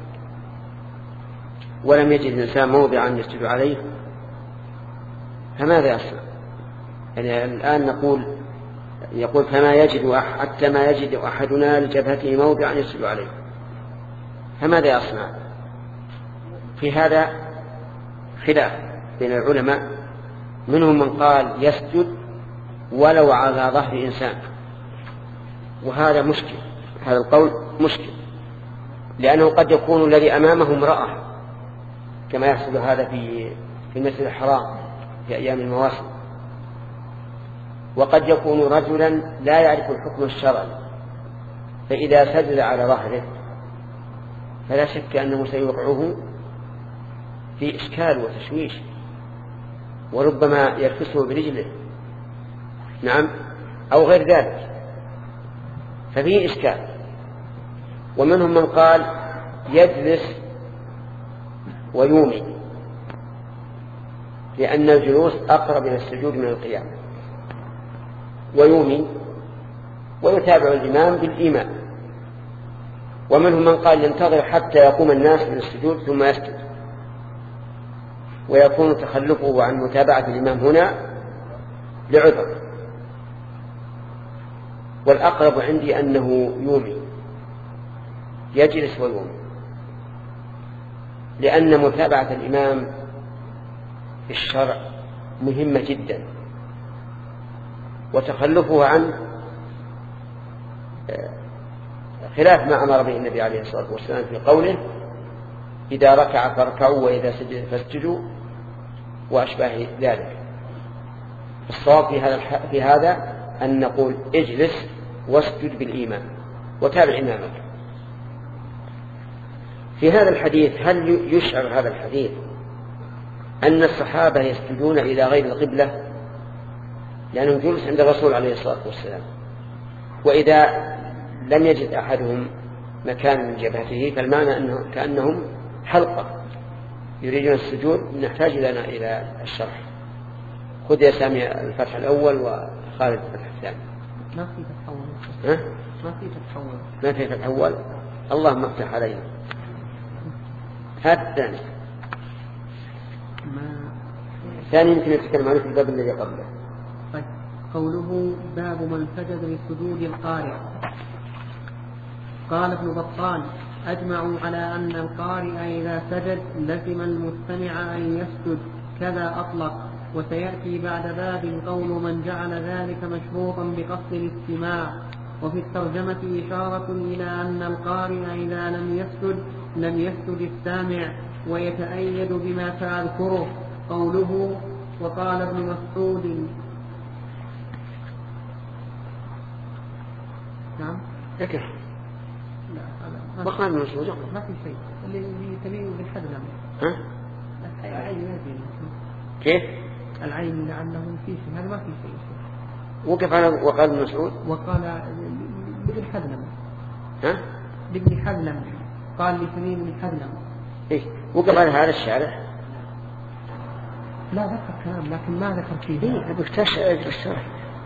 Speaker 2: ولم يجد الإنسان موضعا يسجد عليه فماذا يصنع؟ يعني الآن نقول يقول فما يجد حتى ما يجد أحدنا لجبهته موضعا يسجد عليه، فماذا يصنع؟ في هذا خلاف بين العلماء، منهم من قال يسجد ولو على ظهر إنسان، وهذا مشكل، هذا القول مشكل، لأنه قد يكون الذي أمامه امرأة كما يحصل هذا في في المسجد الحرام في أيام المواسم، وقد يكون رجلا لا يعرف الحكم الشرعي، فإذا سجد على ظهره فلا شك أنه سيوقعه في إشكال وتشويش، وربما يركسه برجله، نعم، أو غير ذلك، ففيه إشكال. ومنهم من قال يجلس ويومي، لأن الجلوس أقرب إلى السجود من القيام، ويومي ويتابع الإمام بالإيمان. ومنهم من قال ينتظر حتى يقوم الناس من السجود ثم يسجد، ويكون تخلفه عن متابعة الإمام هنا لعذر. والأقرب عندي أنه يومي، يجلس ويومي، لأن متابعة الإمام في الشرع مهمة جدا، وتخلفه عن خلاف ما أمر به النبي عليه الصلاة والسلام في قوله إذا ركع فاركعوا وإذا سجد فاسجدوا وأشباه ذلك. الصواب في هذا في هذا أن نقول اجلس واسجد بالإيمان وتابع إمامك. في هذا الحديث هل يشعر هذا الحديث أن الصحابة يسجدون إلى غير القبلة لأنهم جلس عند الرسول عليه الصلاة والسلام، وإذا لم يجد أحدهم مكان من جبهته فالمعنى أنه كأنهم حلقة يريدون السجود. نحتاج لنا إلى الشرح. خذ يا سامي الفتح الأول وخالد الفتح الثاني.
Speaker 1: ما في فتح أول.
Speaker 2: ها؟
Speaker 1: ما في فتح أول.
Speaker 2: ما في فتح أول. اللهم افتح علينا. هذا الثاني. الثاني يمكن يتكلم عنه في الباب الذي قبله.
Speaker 1: طيب. قوله باب من سجد لسجود القارئ. قال ابن بطال أجمعوا على أن القارئ إذا سجد لزم المستمع أن يسجد كذا أطلق، وسيأتي بعد باب قول من جعل ذلك مشروطا بقصد الاستماع. وفي الترجمة إشارة إلى أن القارئ إذا لم يسجد لم يسجد السامع، ويتأيد بما سأذكره. قوله وقال ابن مسعود. نعم
Speaker 2: ذكر
Speaker 1: لا
Speaker 2: وقال ابن مسعود
Speaker 1: ما في شيء اللي تبيه بالحدلم.
Speaker 2: ها
Speaker 1: العين
Speaker 2: كيف
Speaker 1: العين لعله في شيء، هذا ما في شيء.
Speaker 2: وقف على وقال ابن مسعود
Speaker 1: وقال لابن حذلم.
Speaker 2: ها
Speaker 1: لابن حذلم قال لتميم بن حذلم.
Speaker 2: ايش وقف على هذا الشارع؟
Speaker 1: لا ذكر كلام لكن ما ذكر فيه.
Speaker 2: ايه بكتشف الشرح.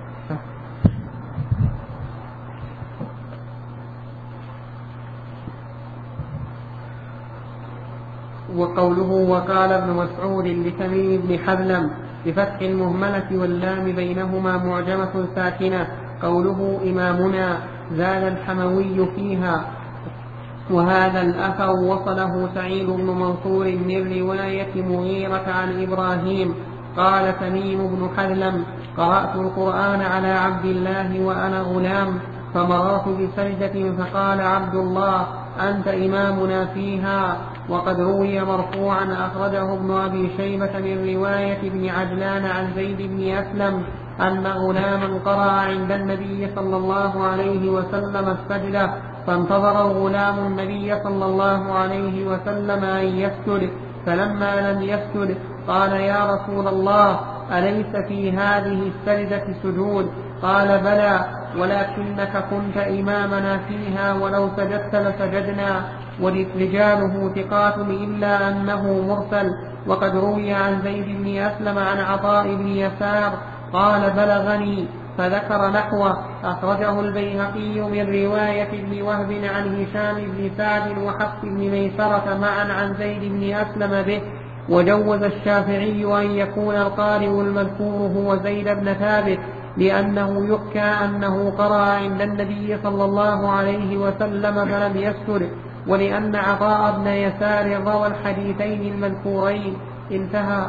Speaker 1: وقوله وقال ابن مسعود لتميم بن حذلم بفتح المهملة واللام بينهما معجمة ساكنة. قوله إمامنا زاد الحموي فيها. وهذا الأثر وصله سعيد بن منصور من رواية مغيرة عن إبراهيم قال تميم بن حذلم قرأت القرآن على عبد الله وأنا غلام فمررت بسجدة فقال عبد الله أنت إمامنا فيها. وقد روي مرفوعا أخرجه ابن أبي شيبة من رواية ابن عجلان عن زيد بن أسلم أن غلاما قرأ عند النبي صلى الله عليه وسلم السجدة فانتظر الغلام النبي صلى الله عليه وسلم أن يسجد، فلما لم يسجد قال يا رسول الله أليس في هذه السجدة سجود؟ قال بلى ولكنك كنت إمامنا فيها ولو سجدت لسجدنا. ورجاله ثقات إلا أنه مرسل. وقد روي عن زيد بن أسلم عن عطاء بن يسار قال بلغني فذكر نحوه. أخرجه البيهقي من رواية ابن وهب عن هشام بن سعد وحفص بن ميسرة معا عن زيد بن أسلم به. وجوز الشافعي أن يكون القارئ المذكور هو زيد بن ثابت لأنه يحكى أنه قرأ عند النبي صلى الله عليه وسلم فلم يسجد، ولأن عطاء بن يسار روى الحديثين المذكورين. انتهى.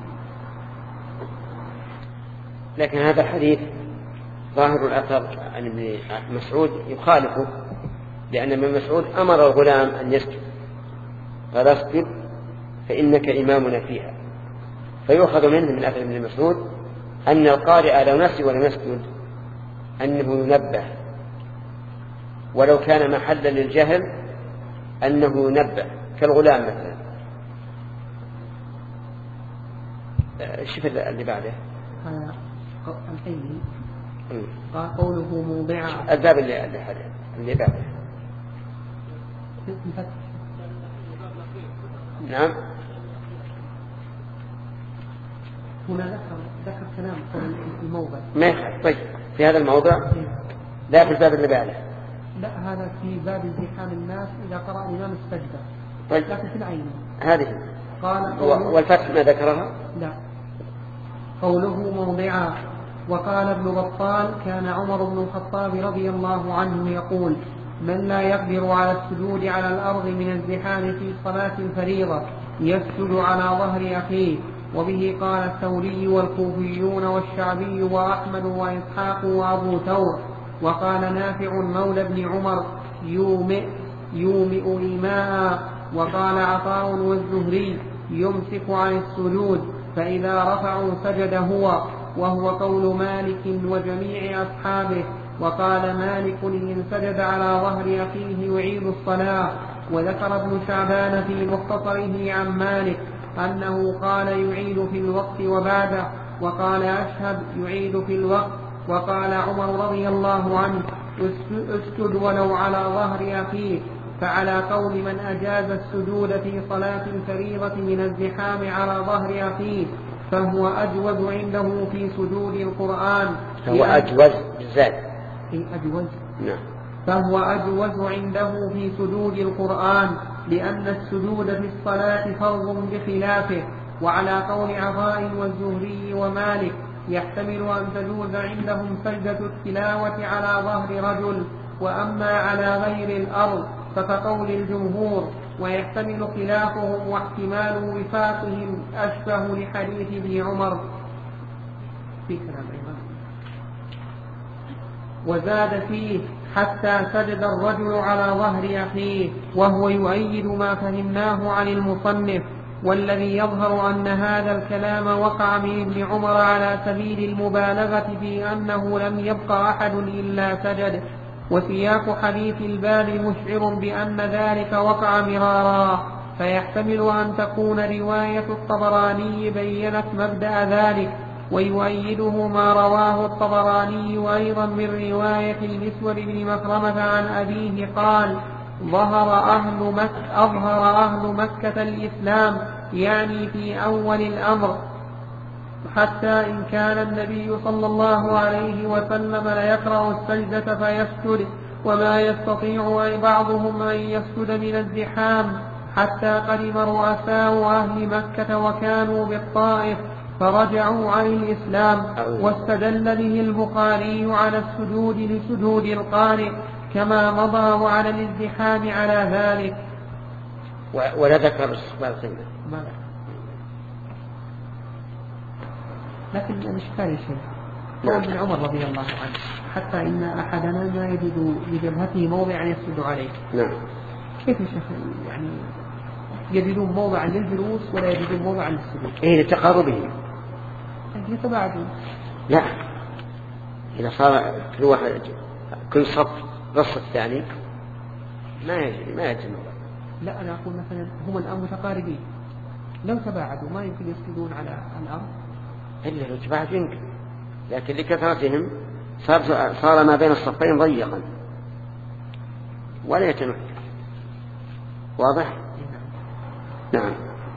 Speaker 2: لكن هذا الحديث ظاهر الأثر عن ابن مسعود يخالفه، لأن ابن مسعود أمر الغلام أن يسجد قال اسجد فإنك إمامنا فيها، فيؤخذ منه من أثر ابن مسعود أن القارئ لو نسي ولم يسجد أنه ينبه، ولو كان محلا للجهل أنه ينبه كالغلام مثلا. شوف اللي بعده
Speaker 1: الحين قال قوله موضعا
Speaker 2: الباب اللي اللي حدا اللي بعده. نعم
Speaker 1: هنا ذكر ذكر كلام في الموضع
Speaker 2: ما يخالف. طيب في هذا الموضع لا في الباب اللي بعده.
Speaker 1: لا هذا في باب ازدحام الناس إذا قرأ الإمام السجدة.
Speaker 2: طيب
Speaker 1: لكن في العين
Speaker 2: هذه
Speaker 1: قال
Speaker 2: والفتح ما ذكرها.
Speaker 1: لا قوله موضعا. وقال ابن بطال كان عمر بن الخطاب رضي الله عنه يقول من لا يقدر على السجود على الأرض من الزحام في صلاة الفريضة يسجد على ظهر أخيه. وبه قال الثوري والكوفيون والشعبي وأحمد وإسحاق وأبو ثور. وقال نافع مولى بن عمر يومئ يومئ إيماء. وقال عطاء والزهري يمسك عن السجود فإذا رفعوا سجد هو، وهو قول مالك وجميع أصحابه. وقال مالك إن سجد على ظهر أخيه يعيد الصلاة. وذكر ابن شعبان في مختصره عن مالك أنه قال يعيد في الوقت وبعده، وقال أشهب يعيد في الوقت. وقال عمر رضي الله عنه اسجد ولو على ظهر أخيه. فعلى قول من أجاز السجود في صلاة الفريضة من الزحام على ظهر أخيه فهو أجوز عنده في سجود القرآن.
Speaker 2: هو أجوز بالذات
Speaker 1: أي أجوز.
Speaker 2: نعم
Speaker 1: فهو أجوز عنده في سجود القرآن، لأن السجود في الصلاة فرض بخلافه. وعلى قول عطاء والزهري ومالك يحتمل أن تجوز عندهم سجدة التلاوة على ظهر رجل، وأما على غير الأرض فكقول الجمهور. ويحتمل خلافهم واحتمال وفاقهم أشبه لحديث ابن عمر. في كلام أيضا وزاد فيه حتى سجد الرجل على ظهر أخيه، وهو يؤيد ما فهمناه عن المصنف. والذي يظهر أن هذا الكلام وقع من ابن عمر على سبيل المبالغة في أنه لم يبق أحد إلا سجد. وسياق حديث الباب مشعر بأن ذلك وقع مرارا، فيحتمل أن تكون رواية الطبراني بيّنت مبدأ ذلك. ويؤيده ما رواه الطبراني أيضا من رواية المسور بن مخرمة عن أبيه قال: ظهر أهل مكة أظهر أهل مكة الإسلام، يعني في أول الأمر، حتى إن كان النبي صلى الله عليه وسلم ليقرأ السجدة فيسجد، وما يستطيع أي بعضهم أن يسجد من الزحام، حتى قدم رؤساء أهل مكة وكانوا بالطائف فرجعوا عن الإسلام. واستدل به البخاري على السجود لسجود القارئ كما مضى، وعلى الازدحام على ذلك.
Speaker 2: ولا ذكر استقبال القبلة،
Speaker 1: لكن الإشكال شيء قول ابن عمر رضي الله عنه: حتى إن أحدنا ما يجد بجبهته موضعا يسجد عليه.
Speaker 2: نعم.
Speaker 1: كيف يا شيخ يعني يجدون موضعا للجلوس ولا يجدون موضعا للسجود؟
Speaker 2: إيه لتقاربه،
Speaker 1: يتباعدون.
Speaker 2: لا، إذا صار كل واحد كل صف نص الثاني ما يجري ما يجري.
Speaker 1: لا، أنا أقول مثلا هم الآن متقاربين، لو تباعدوا ما يمكن يسجدون على الأرض.
Speaker 2: إلا لو تباعدوا يمكن، لكن لكثرتهم صار صار ما بين الصفين ضيقا ولا يتمكن. واضح؟ نعم.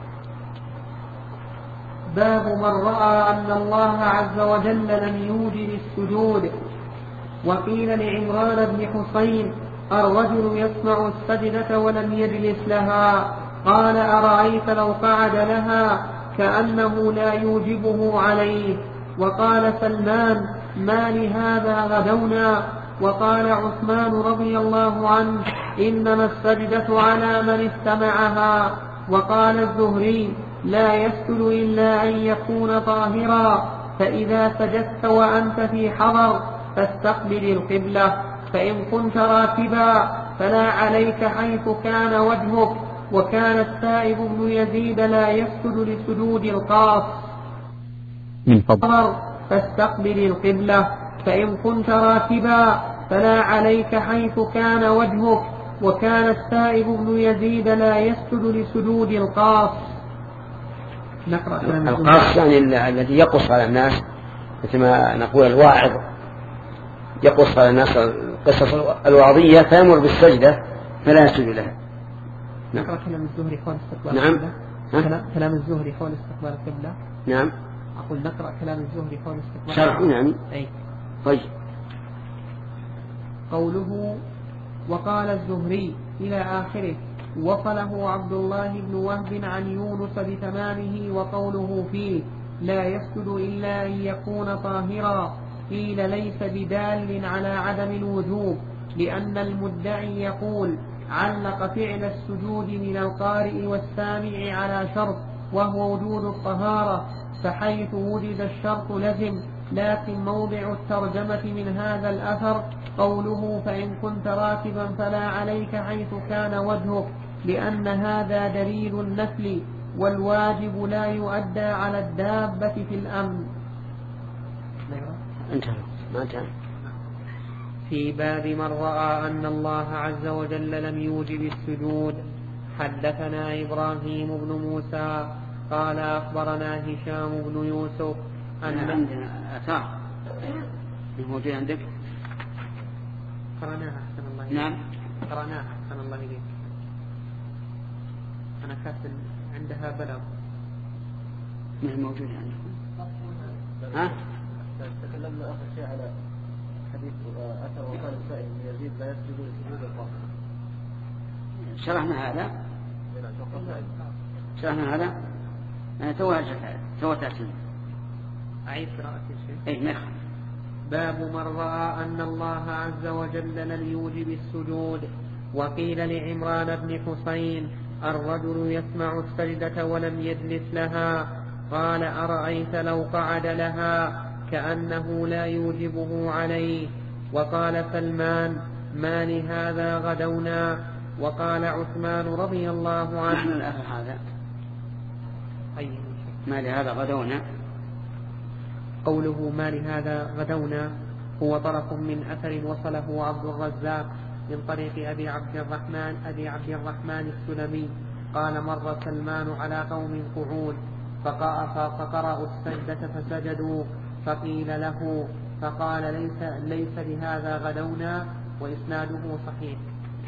Speaker 1: باب من رأى أن الله عز وجل لم يوجب السجود. وقيل لعمران بن حسين: الرجل يسمع السجدة ولم يجلس لها، قال: أرأيت لو قعد لها كأنه لا يوجبه عليه. وقال سلمان: ما لهذا غدونا. وقال عثمان رضي الله عنه: إنما السجدة على من استمعها. وقال الزهري: لا يسجد إلا أن يكون طاهرا، فإذا سجدت وأنت في حضر فاستقبل القبلة، فإن كنت راكبا فلا عليك حيث كان وجهك. وكان السائب بن يزيد لا يسجد لسجود القاص
Speaker 4: من فضل
Speaker 1: فاستقبل القبلة، فإن كنت راكبا فلا عليك حيث كان وجهك. وكان السائب بن يزيد لا يسجد لسجود القاص. نقرأ
Speaker 2: القاص يعني الذي يقص على الناس، مثل ما نقول الواعظ يقص على الناس القصص الوعظية فيمر بالسجدة فلا يسجد لها.
Speaker 1: نقرأ كلام الزهري حول استقبال
Speaker 2: نعم.
Speaker 1: القبلة. كلام الزهري حول استقبال القبلة.
Speaker 2: نعم.
Speaker 1: أقول نقرأ كلام الزهري حول استقبال
Speaker 2: شرح. نعم.
Speaker 1: أي.
Speaker 2: طيب.
Speaker 1: قوله: وقال الزهري إلى آخره، وصله عبد الله بن وهب عن يونس بتمامه. وقوله فيه: لا يسجد إلا أن يكون طاهرا، قيل ليس بدال على عدم الوجوب، لأن المدعي يقول: علق فعل السجود من القارئ والسامع على شرط، وهو وجود الطهارة، فحيث وجد الشرط لزم. لكن موضع الترجمة من هذا الأثر قوله: فإن كنت راكبا فلا عليك حيث كان وجهك، لأن هذا دليل النفل، والواجب لا يؤدى على الدابة في الأمن.
Speaker 2: انتهى. ما انتهى.
Speaker 1: في باب من رأى أن الله عز وجل لم يوجب السجود. حدثنا إبراهيم بن موسى قال أخبرنا هشام بن يوسف أن
Speaker 2: عندنا آثار موجود عندك.
Speaker 1: قرأناها أحسن الله إليك.
Speaker 2: نعم
Speaker 1: قرأناها أحسن الله إليك. أنا كاتب عندها بلغ.
Speaker 2: ما هي موجودة عندكم؟ ها؟
Speaker 3: تكلمنا آخر شيء على حديث أثر وقال السائل يزيد لا يسجد يسجدون سجود القاصر.
Speaker 2: شرحنا هذا شرحنا هذا أنا توه توه تأسين
Speaker 1: أعيد قراءة الشيخ.
Speaker 2: أي نعم.
Speaker 1: باب من رأى أن الله عز وجل لم يوجب السجود. وقيل لعمران بن حسين الرجل يسمع السجدة ولم يجلس لها قال أرأيت لو قعد لها كأنه لا يوجبه عليه. وقال سلمان ما لهذا غدونا. وقال عثمان رضي الله عنه
Speaker 2: نحن الآخر هذا ما لهذا غدونا.
Speaker 1: قوله ما لهذا غدونا هو طرف من أثر وصله عبد الرزاق من طريق أبي عبد الرحمن أبي عبد الرحمن السلمي قال مر سلمان على قوم قعود فقرأوا السجدة فسجدوا فقيل له فقال ليس, ليس لهذا غدونا وإسناده صحيح.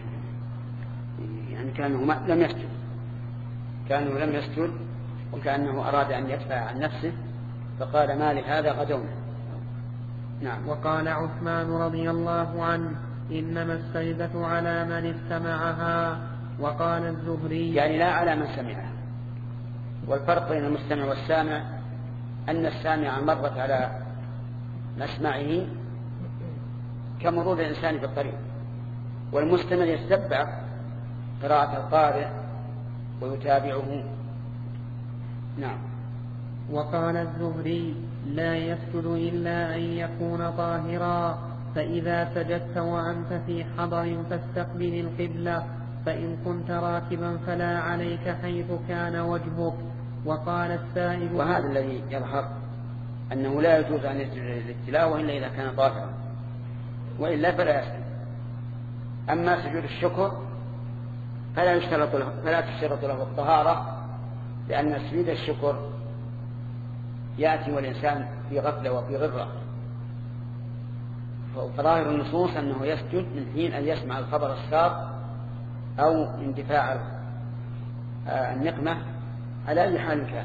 Speaker 2: يعني كأنه لم يسجد كأنه لم يسجد وكأنه أراد أن يدفع عن نفسه فقال ما لهذا غدونا. نعم.
Speaker 1: وقال عثمان رضي الله عنه إنما السجدة على من استمعها. وقال الزهري
Speaker 2: يعني لا على من سمعها. والفرق بين المستمع والسامع أن السامع مرت على مسمعه كمرور الإنسان في الطريق والمستمع يتبع قراءة القارئ ويتابعه. نعم.
Speaker 1: وقال الزهري لا يسجد إلا أن يكون طاهرا فإذا سجدت وأنت في حضر فاستقبل القبلة فإن كنت راكبا فلا عليك حيث كان وجهك. وقال السائب
Speaker 2: وهذا الذي يظهر أنه لا يجوز أن يسجد للتلاوة إلا إذا كان طاهرا وإلا فلا يسجد. أما سجود الشكر فلا يشترط له فلا تشترط له الطهارة لأن سجود الشكر يأتي والإنسان في غفلة وفي غرة. فظاهر النصوص أنه يسجد من حين أن يسمع الخبر السار أو اندفاع النقمة على أي حال كان.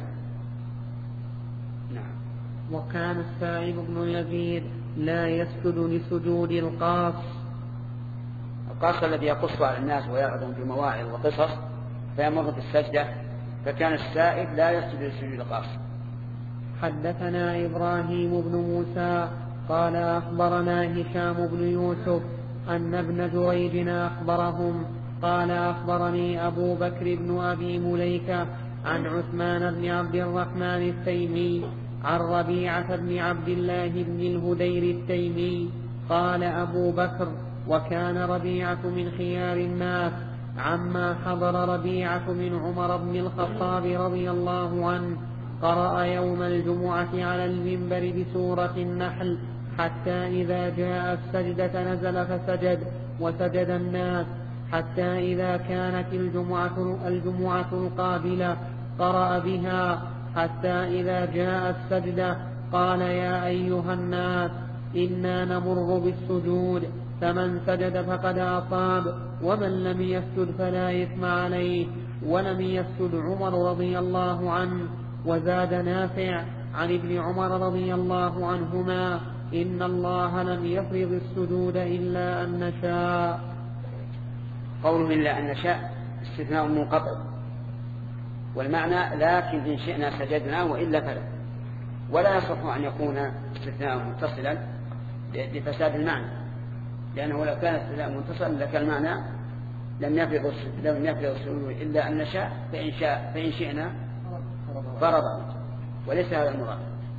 Speaker 2: نعم.
Speaker 1: وكان السائب بن يزيد لا يسجد لسجود القاص.
Speaker 2: القاص الذي يقص على الناس ويعظم بمواعظ وقصص فيمر بالسجدة فكان السائب لا يسجد لسجود القاص.
Speaker 1: حدثنا إبراهيم بن موسى قال أخبرنا هشام بن يوسف أن ابن جريج أخبرهم قال أخبرني أبو بكر بن أبي مليكة عن عثمان بن عبد الرحمن التيمي عن ربيعة بن عبد الله بن الهدير التيمي قال أبو بكر وكان ربيعة من خيار الناس عما حضر ربيعة من عمر بن الخطاب رضي الله عنه قرأ يوم الجمعة على المنبر بسورة النحل حتى إذا جاء السجدة نزل فسجد وسجد الناس حتى إذا كانت الجمعة, الجمعة القابلة قرأ بها حتى إذا جاء السجدة قال يا أيها الناس إنا نمر بالسجود فمن سجد فقد أصاب ومن لم يسجد فلا إثم عليه ولم يسجد عمر رضي الله عنه. وزاد نافع عن ابن عمر رضي الله عنهما إن الله لم يفرض السجود إلا أن نشاء.
Speaker 2: قوله إلا أن نشاء استثناء منقطع والمعنى لكن إن شئنا سجدنا وإلا فلا. ولا يصح أن يكون استثناء متصلا لفساد المعنى لأنه لو كان استثناء متصلا لكان المعنى لم يفرض لم يفرض السجود إلا أن نشاء فإن, شاء فإن شئنا فرض وليس هذا المراد.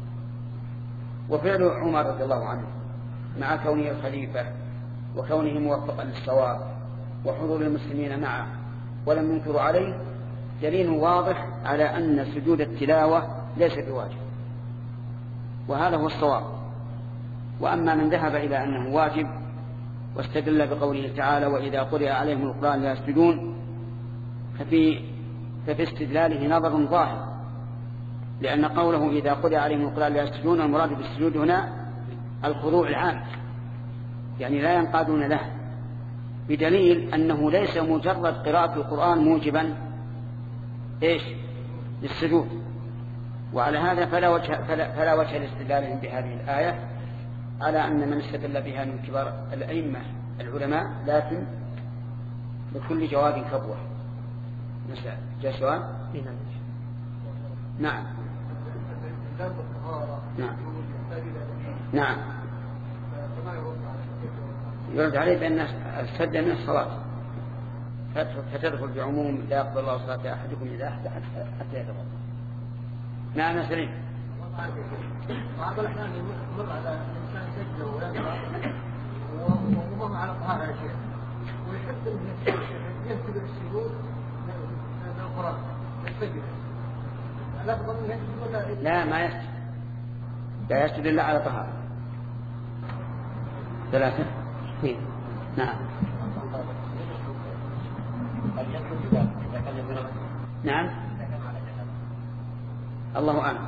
Speaker 2: وفعل عمر رضي الله عنه مع كونه الخليفة وكونه موفقا للصواب وحضور المسلمين معه ولم ينكروا عليه دليل واضح على أن سجود التلاوة ليس بواجب وهذا هو الصواب. وأما من ذهب إلى أنه واجب واستدل بقوله تعالى وإذا قرئ عليهم القرآن لا يسجدون ففي, ففي استدلاله نظر ظاهر لأن قوله إذا قرئ عليهم القرآن لا يسجدون المراد بالسجود هنا الخضوع العام يعني لا ينقادون له بدليل أنه ليس مجرد قراءة القرآن موجبا إيش للسجود. وعلى هذا فلا وجه, فلا, فلا وجه لاستدلالهم بهذه الآية على أن من استدل بها من كبار الأئمة العلماء، لكن لكل جواب كبوة. جاء سؤال؟ نعم نعم نعم يرد عليه بأن السد من الصلاة، فتدخل بعموم لا يقبل الله صلاة أحدكم إذا أحد حتى يتوضأ. نعم يا سليم.
Speaker 3: بعض الأحيان يمر على الإنسان سجده ويقرأ ومضم على طهارة يا شيخ، ويحب أن ينتبه السجود للقرآن يسجد، الأفضل أن يسجد ولا؟
Speaker 2: لا ما يسجد، لا يسجد إلا على طهارة. ثلاثة. نعم نعم الله أعلم.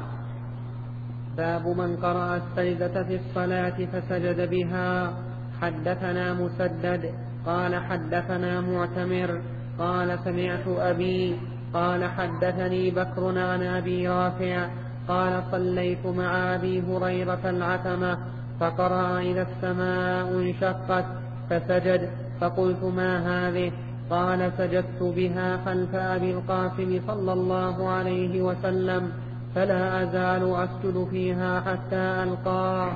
Speaker 1: باب من قرأ السجدة في الصلاة فسجد بها. حدثنا مسدد قال حدثنا معتمر قال سمعت أبي قال حدثني بكر عن أبي رافع قال صليت مع أبي هريرة العتمة فقرأ إذا السماء انشقت فسجد، فقلت ما هذه؟ قال سجدت بها خلف أبي القاسم صلى الله عليه وسلم فلا أزال أسجد فيها حتى ألقاه.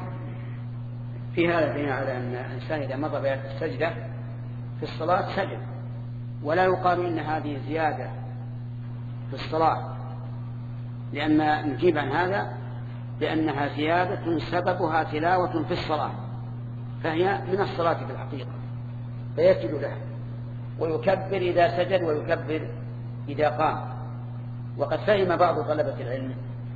Speaker 2: في هذا دليل على أن الإنسان إذا مضى بآية السجدة في الصلاة سجد، ولا يقال إن هذه زيادة في الصلاة، لأن نجيب عن هذا بأنها زيادة سببها تلاوة في الصلاة، فهي من الصلاة في الحقيقة، فيسجد لها ويكبر إذا سجد ويكبر إذا قام. وقد فهم بعض طلبة العلم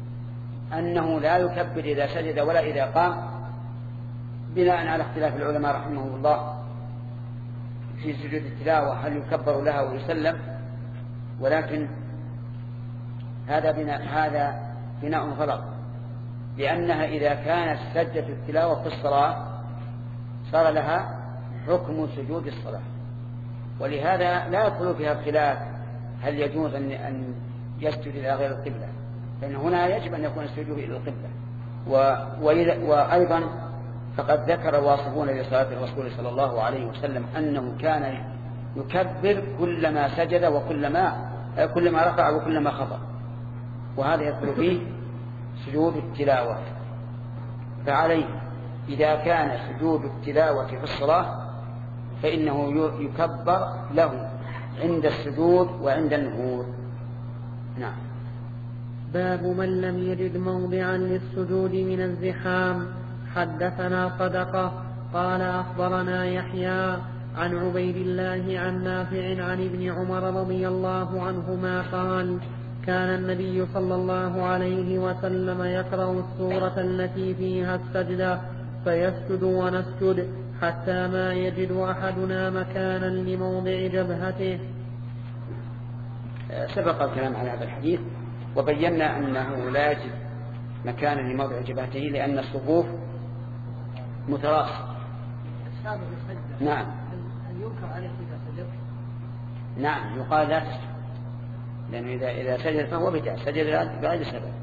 Speaker 2: أنه لا يكبر إذا سجد ولا إذا قام، بناء على اختلاف العلماء رحمه الله في سجود التلاوة هل يكبر لها ويسلم، ولكن هذا بناء هذا بناء غلط، لأنها إذا كانت سجدة التلاوة في الصلاة صار لها حكم سجود الصلاة، ولهذا لا يدخل فيها الخلاف هل يجوز أن يسجد إلى غير القبلة، فإن هنا يجب أن يكون السجود إلى القبلة. وأيضا فقد ذكر الواصفون لصلاة الرسول صلى الله عليه وسلم أنه كان يكبر كلما سجد وكلما كلما رفع وكلما خفض، وهذا يدخل فيه سجود التلاوة. فعليه إذا كان سجود التلاوة في الصلاة فإنه يكبر له عند السجود وعند النهوض. نعم.
Speaker 1: باب من لم يجد موضعا للسجود من الزحام. حدثنا صدقة قال أخبرنا يحيى عن عبيد الله عن نافع عن ابن عمر رضي الله عنهما قال كان النبي صلى الله عليه وسلم يقرأ السورة التي فيها السجدة فيسجد ونسجد حتى ما يجد أحدنا مكانا لموضع جبهته.
Speaker 2: سبق الكلام على هذا الحديث وبينا أنه لا يجد مكانا لموضع جبهته لأن الصفوف متراصة. نعم.
Speaker 3: هل ينكر عليه إذا سجد؟
Speaker 2: نعم يقال لا تسجد، لأنه إذا إذا سجد فهو بدعة، سجد بغير سبب.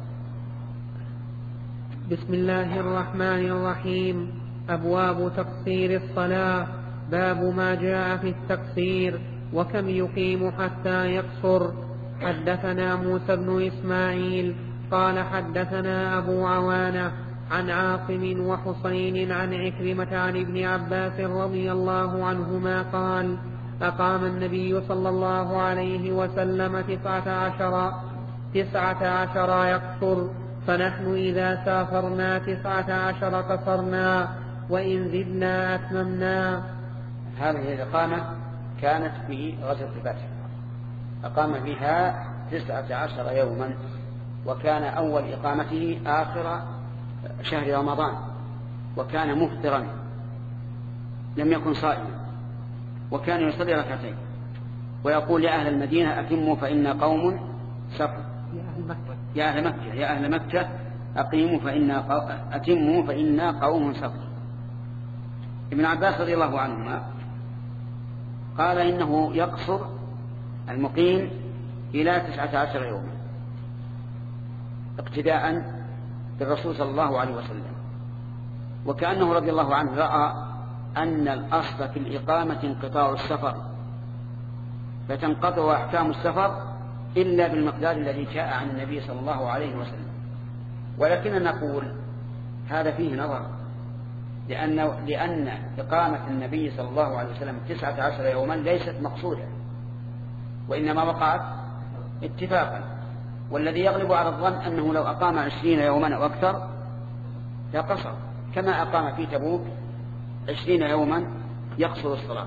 Speaker 1: بسم الله الرحمن الرحيم. أبواب تقصير الصلاة. باب ما جاء في التقصير وكم يقيم حتى يقصر. حدثنا موسى بن إسماعيل قال حدثنا أبو عوانة عن عاصم وحسين عن عكرمة عن ابن عباس رضي الله عنهما قال أقام النبي صلى الله عليه وسلم تسعة عشر تسعة عشر يقصر، فنحن إذا سافرنا تسعة عشر قصرنا وإن زدنا أتممنا.
Speaker 2: هذه الإقامة كانت في غزوة الفتح، أقام بها تسعة عشر يوما، وكان أول إقامته آخر شهر رمضان، وكان مفطرا لم يكن صائما، وكان يصلي ركعتين ويقول يا أهل المدينة أتموا فإن قوم سفر، يا أهل مكة يا أهل مكة أقيموا فإن أتموا فإن قوم سفر. ابن عباس رضي الله عنهما قال إنه يقصر المقيم إلى تسعة عشر يوما اقتداء بالرسول صلى الله عليه وسلم، وكأنه رضي الله عنه رأى أن الأصل في الإقامة انقطاع السفر، فتنقطع أحكام السفر إلا بالمقدار الذي جاء عن النبي صلى الله عليه وسلم. ولكن نقول هذا فيه نظر، لأن, لأن إقامة النبي صلى الله عليه وسلم تسعة عشر يوما ليست مقصودة، وإنما وقعت اتفاقا. والذي يغلب على الظن أنه لو أقام عشرين يوما أو أكثر لقصر، كما أقام في تبوك عشرين يوما يقصر الصلاة.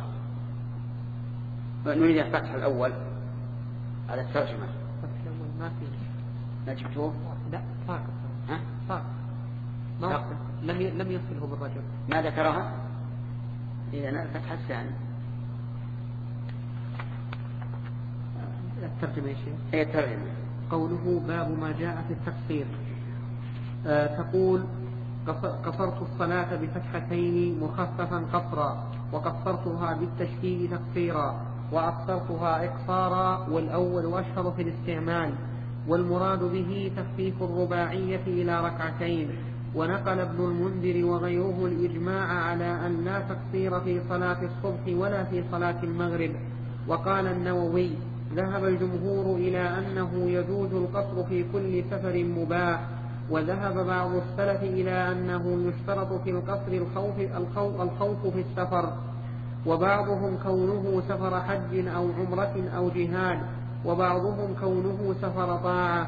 Speaker 2: نريد الفتح الأول على الترجمة. ما جبتوه؟
Speaker 1: لا فاق.
Speaker 2: ها؟
Speaker 1: فاق. ما لم لم يصله بالرجل.
Speaker 2: ما ذكرها؟ إذا الفتح الثاني.
Speaker 1: الترجمة يا شيخ.
Speaker 2: هي الترجمة.
Speaker 1: قوله باب ما جاء في التقصير. آه تقول قصرت الصلاة بفتحتين مخففا قصرا، وقصرتها بالتشديد تقصيرا، وأقصرتها إقصارا، والأول أشهر في الاستعمال، والمراد به تخفيف الرباعية إلى ركعتين. ونقل ابن المنذر وغيره الإجماع على أن لا تقصير في صلاة الصبح ولا في صلاة المغرب. وقال النووي ذهب الجمهور إلى أنه يجوز القصر في كل سفر مباح، وذهب بعض السلف إلى أنه يشترط في القصر الخوف, الخوف, الخوف في السفر، وبعضهم كونه سفر حج أو عمرة أو جهاد، وبعضهم كونه سفر طاعة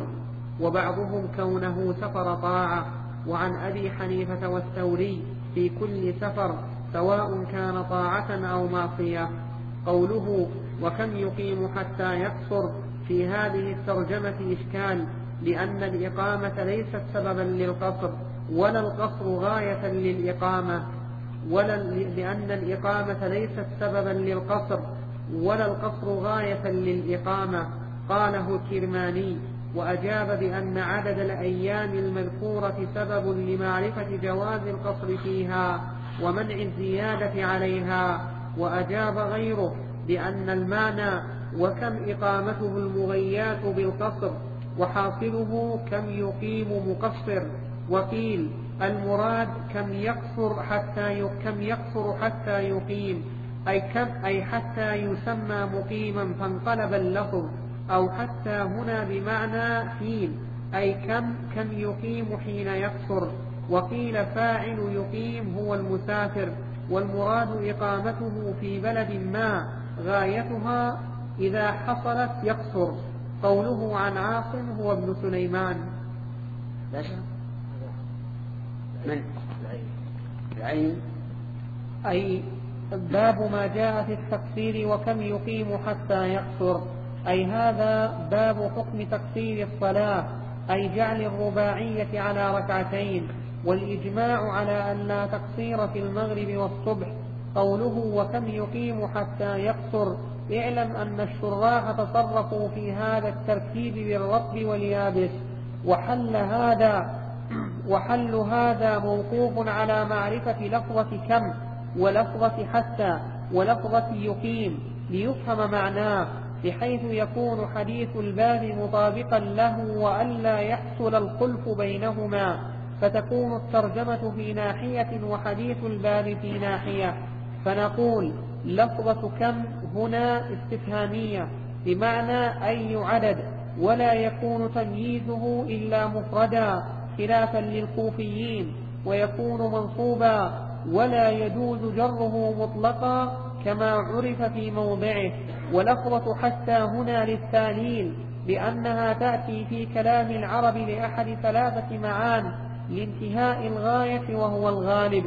Speaker 1: وبعضهم كونه سفر طاعة. وعن أبي حنيفة والثوري في كل سفر سواء كان طاعة أو معصية. قوله وكم يقيم حتى يقصر في هذه الترجمة إشكال، لأن الإقامة ليست سببا للقصر، ولا القصر غاية للإقامة، ولا لأن الإقامة ليست سببا للقصر ولا القصر غاية للإقامة. قاله الكرماني، وأجاب بأن عدد الأيام المذكورة سبب لمعرفة جواز القصر فيها ومنع الزيادة عليها. وأجاب غيره بأن المعنى وكم إقامته المغيات بالقصر، وحاصله كم يقيم مقصر. وقيل المراد كم يقصر حتى كم يقصر حتى يقيم، أي كم أي حتى يسمى مقيما فانقلب اللفظ، أو حتى هنا بمعنى حين، أي كم كم يقيم حين يقصر. وقيل فاعل يقيم هو المسافر، والمراد إقامته في بلد ما غايتها إذا حصلت يقصر. قوله عن عاصم هو ابن سليمان.
Speaker 2: من العين
Speaker 1: أي باب ما جاء في التقصير وكم يقيم حتى يقصر، أي هذا باب حكم تقصير الصلاة، أي جعل الرباعية على ركعتين، والإجماع على أن لا تقصير في المغرب والصبح. قوله وكم يقيم حتى يقصر، اعلم أن الشراح تصرفوا في هذا التركيب بالرطب واليابس، وحل هذا وحل هذا موقوف على معرفة لفظة كم ولفظة حتى ولفظة يقيم ليفهم معناه، بحيث يكون حديث الباب مطابقا له وألا يحصل الخلف بينهما، فتكون الترجمة في ناحية وحديث الباب في ناحية. فنقول لفظة كم هنا استفهامية بمعنى أي عدد، ولا يكون تمييزه إلا مفردا خلافا للكوفيين، ويكون منصوبا ولا يجوز جره مطلقا كما عرف في موضعه. ولفظة حتى هنا للتعليل، لأنها تأتي في كلام العرب لأحد ثلاثة معان: لانتهاء الغاية وهو الغالب،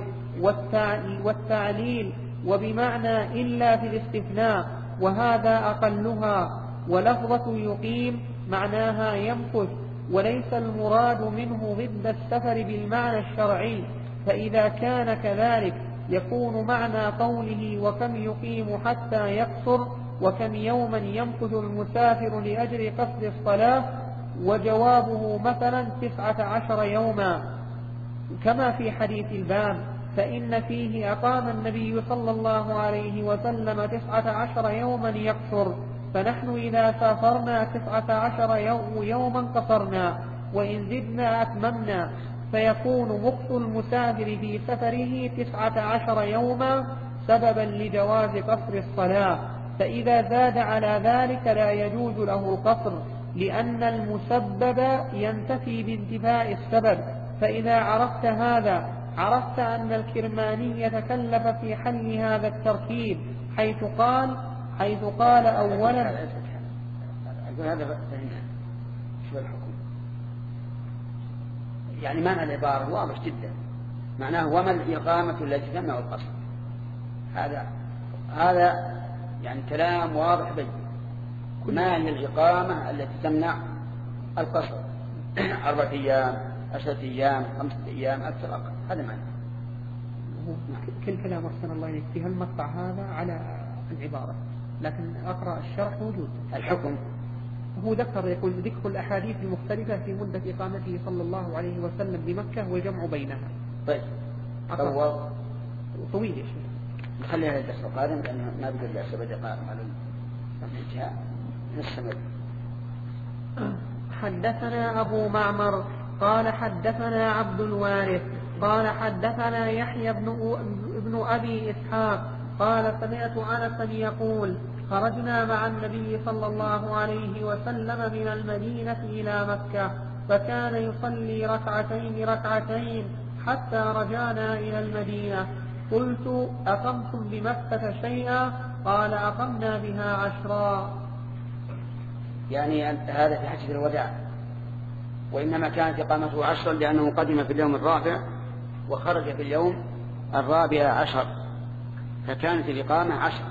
Speaker 1: والتعليل، وبمعنى إلا في الاستثناء وهذا أقلها. ولفظة يقيم معناها يمكث، وليس المراد منه ضد السفر بالمعنى الشرعي، فإذا كان كذلك يكون معنى قوله وكم يقيم حتى يقصر وكم يوما يمكث المسافر لأجل قصد الصلاة، وجوابه مثلا تسعة عشر يوما كما في حديث الباب، فإن فيه أقام النبي صلى الله عليه وسلم تسعة عشر يوما يقصر، فنحن إذا سافرنا تسعة عشر يوما قصرنا، وإن زدنا أتممنا. فيكون مكث المسافر في سفره تسعة عشر يوما سببا لجواز قصر الصلاة، فإذا زاد على ذلك لا يجوز له القصر، لأن المسبب ينتفي بانتفاء السبب. فإذا عرفت هذا عرفت أن الكرماني تكلف في حل هذا التركيب، حيث قال حيث قال أولا
Speaker 2: هذا فهمنا شو الحكم، يعني معنى العبارة واضح جدا، معناه وما الإقامة التي تمنع القصر. هذا هذا يعني كلام واضح بين ما هي الإقامة التي تمنع القصر، أربعة أيام عشرة أيام خمسة أيام أكثر أقل، هذا معنى.
Speaker 1: كل كلام أحسن الله إليك في هالمقطع هذا على العبارة، لكن أقرأ الشرح موجود.
Speaker 2: الحكم
Speaker 1: هو ذكر يقول ذكر الأحاديث المختلفة في مدة إقامته صلى الله عليه وسلم بمكة والجمع بينها.
Speaker 2: طيب طول
Speaker 1: طويل يا شيخ،
Speaker 2: نخليها للدرس القادم لأنه ما بقول لا سبب دقائق على الانتهاء. نستمر.
Speaker 1: حدثنا أبو معمر قال حدثنا عبد الوارث قال حدثنا يحيى بن, بن أبي إسحاق قال سمعت أنس يقول خرجنا مع النبي صلى الله عليه وسلم من المدينة إلى مكة، فكان يصلي ركعتين ركعتين حتى رجعنا إلى المدينة. قلت أقمتم بمكة شيئا؟ قال أقمنا بها عشرا.
Speaker 2: يعني هذا في حجة الوداع، وإنما كانت إقامته عشرا لأنه قدم في اليوم الرابع وخرج في اليوم الرابع عشر، فكانت الإقامة عشر.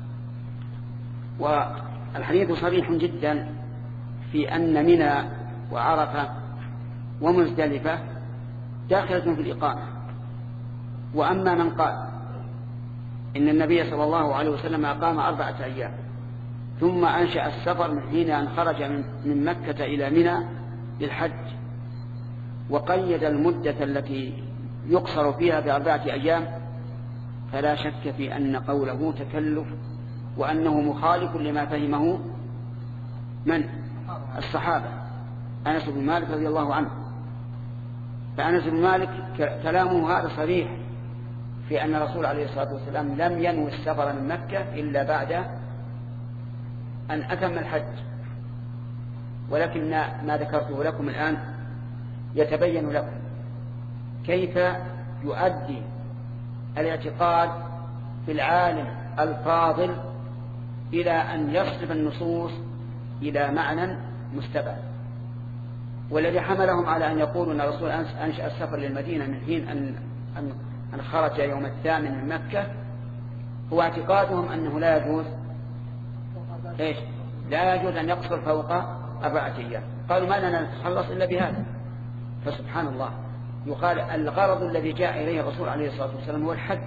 Speaker 2: والحديث صريح جدا في أن منى وعرفة ومزدلفة داخلة في الإقامة. وأما من قال إن النبي صلى الله عليه وسلم أقام أربعة أيام ثم أنشأ السفر من حين أن خرج من مكة إلى منى للحج، وقيد المدة التي يقصر فيها بأربعة أيام، فلا شك في أن قوله تكلف، وأنه مخالف لما فهمه من الصحابة. أنس بن مالك رضي الله عنه، فأنس بن مالك كلامه هذا صريح في أن الرسول عليه الصلاة والسلام لم ينوي السفر من مكة إلا بعد أن أتم الحج. ولكن ما ذكرته لكم الآن يتبين لكم كيف يؤدي الاعتقاد في العالم الفاضل إلى أن يصرف النصوص إلى معنى مستبعد. والذي حملهم على أن يقولوا أن الرسول أنشأ السفر للمدينة من حين أن, أن, أن خرج يوم الثامن من مكة هو اعتقادهم أنه لا يجوز إيش؟ لا يجوز أن يقصر فوق أربعة أيام. قالوا ما لنا نتخلص إلا بهذا. فسبحان الله، يقال الغرض الذي جاء إليه الرسول عليه الصلاة والسلام هو الحج،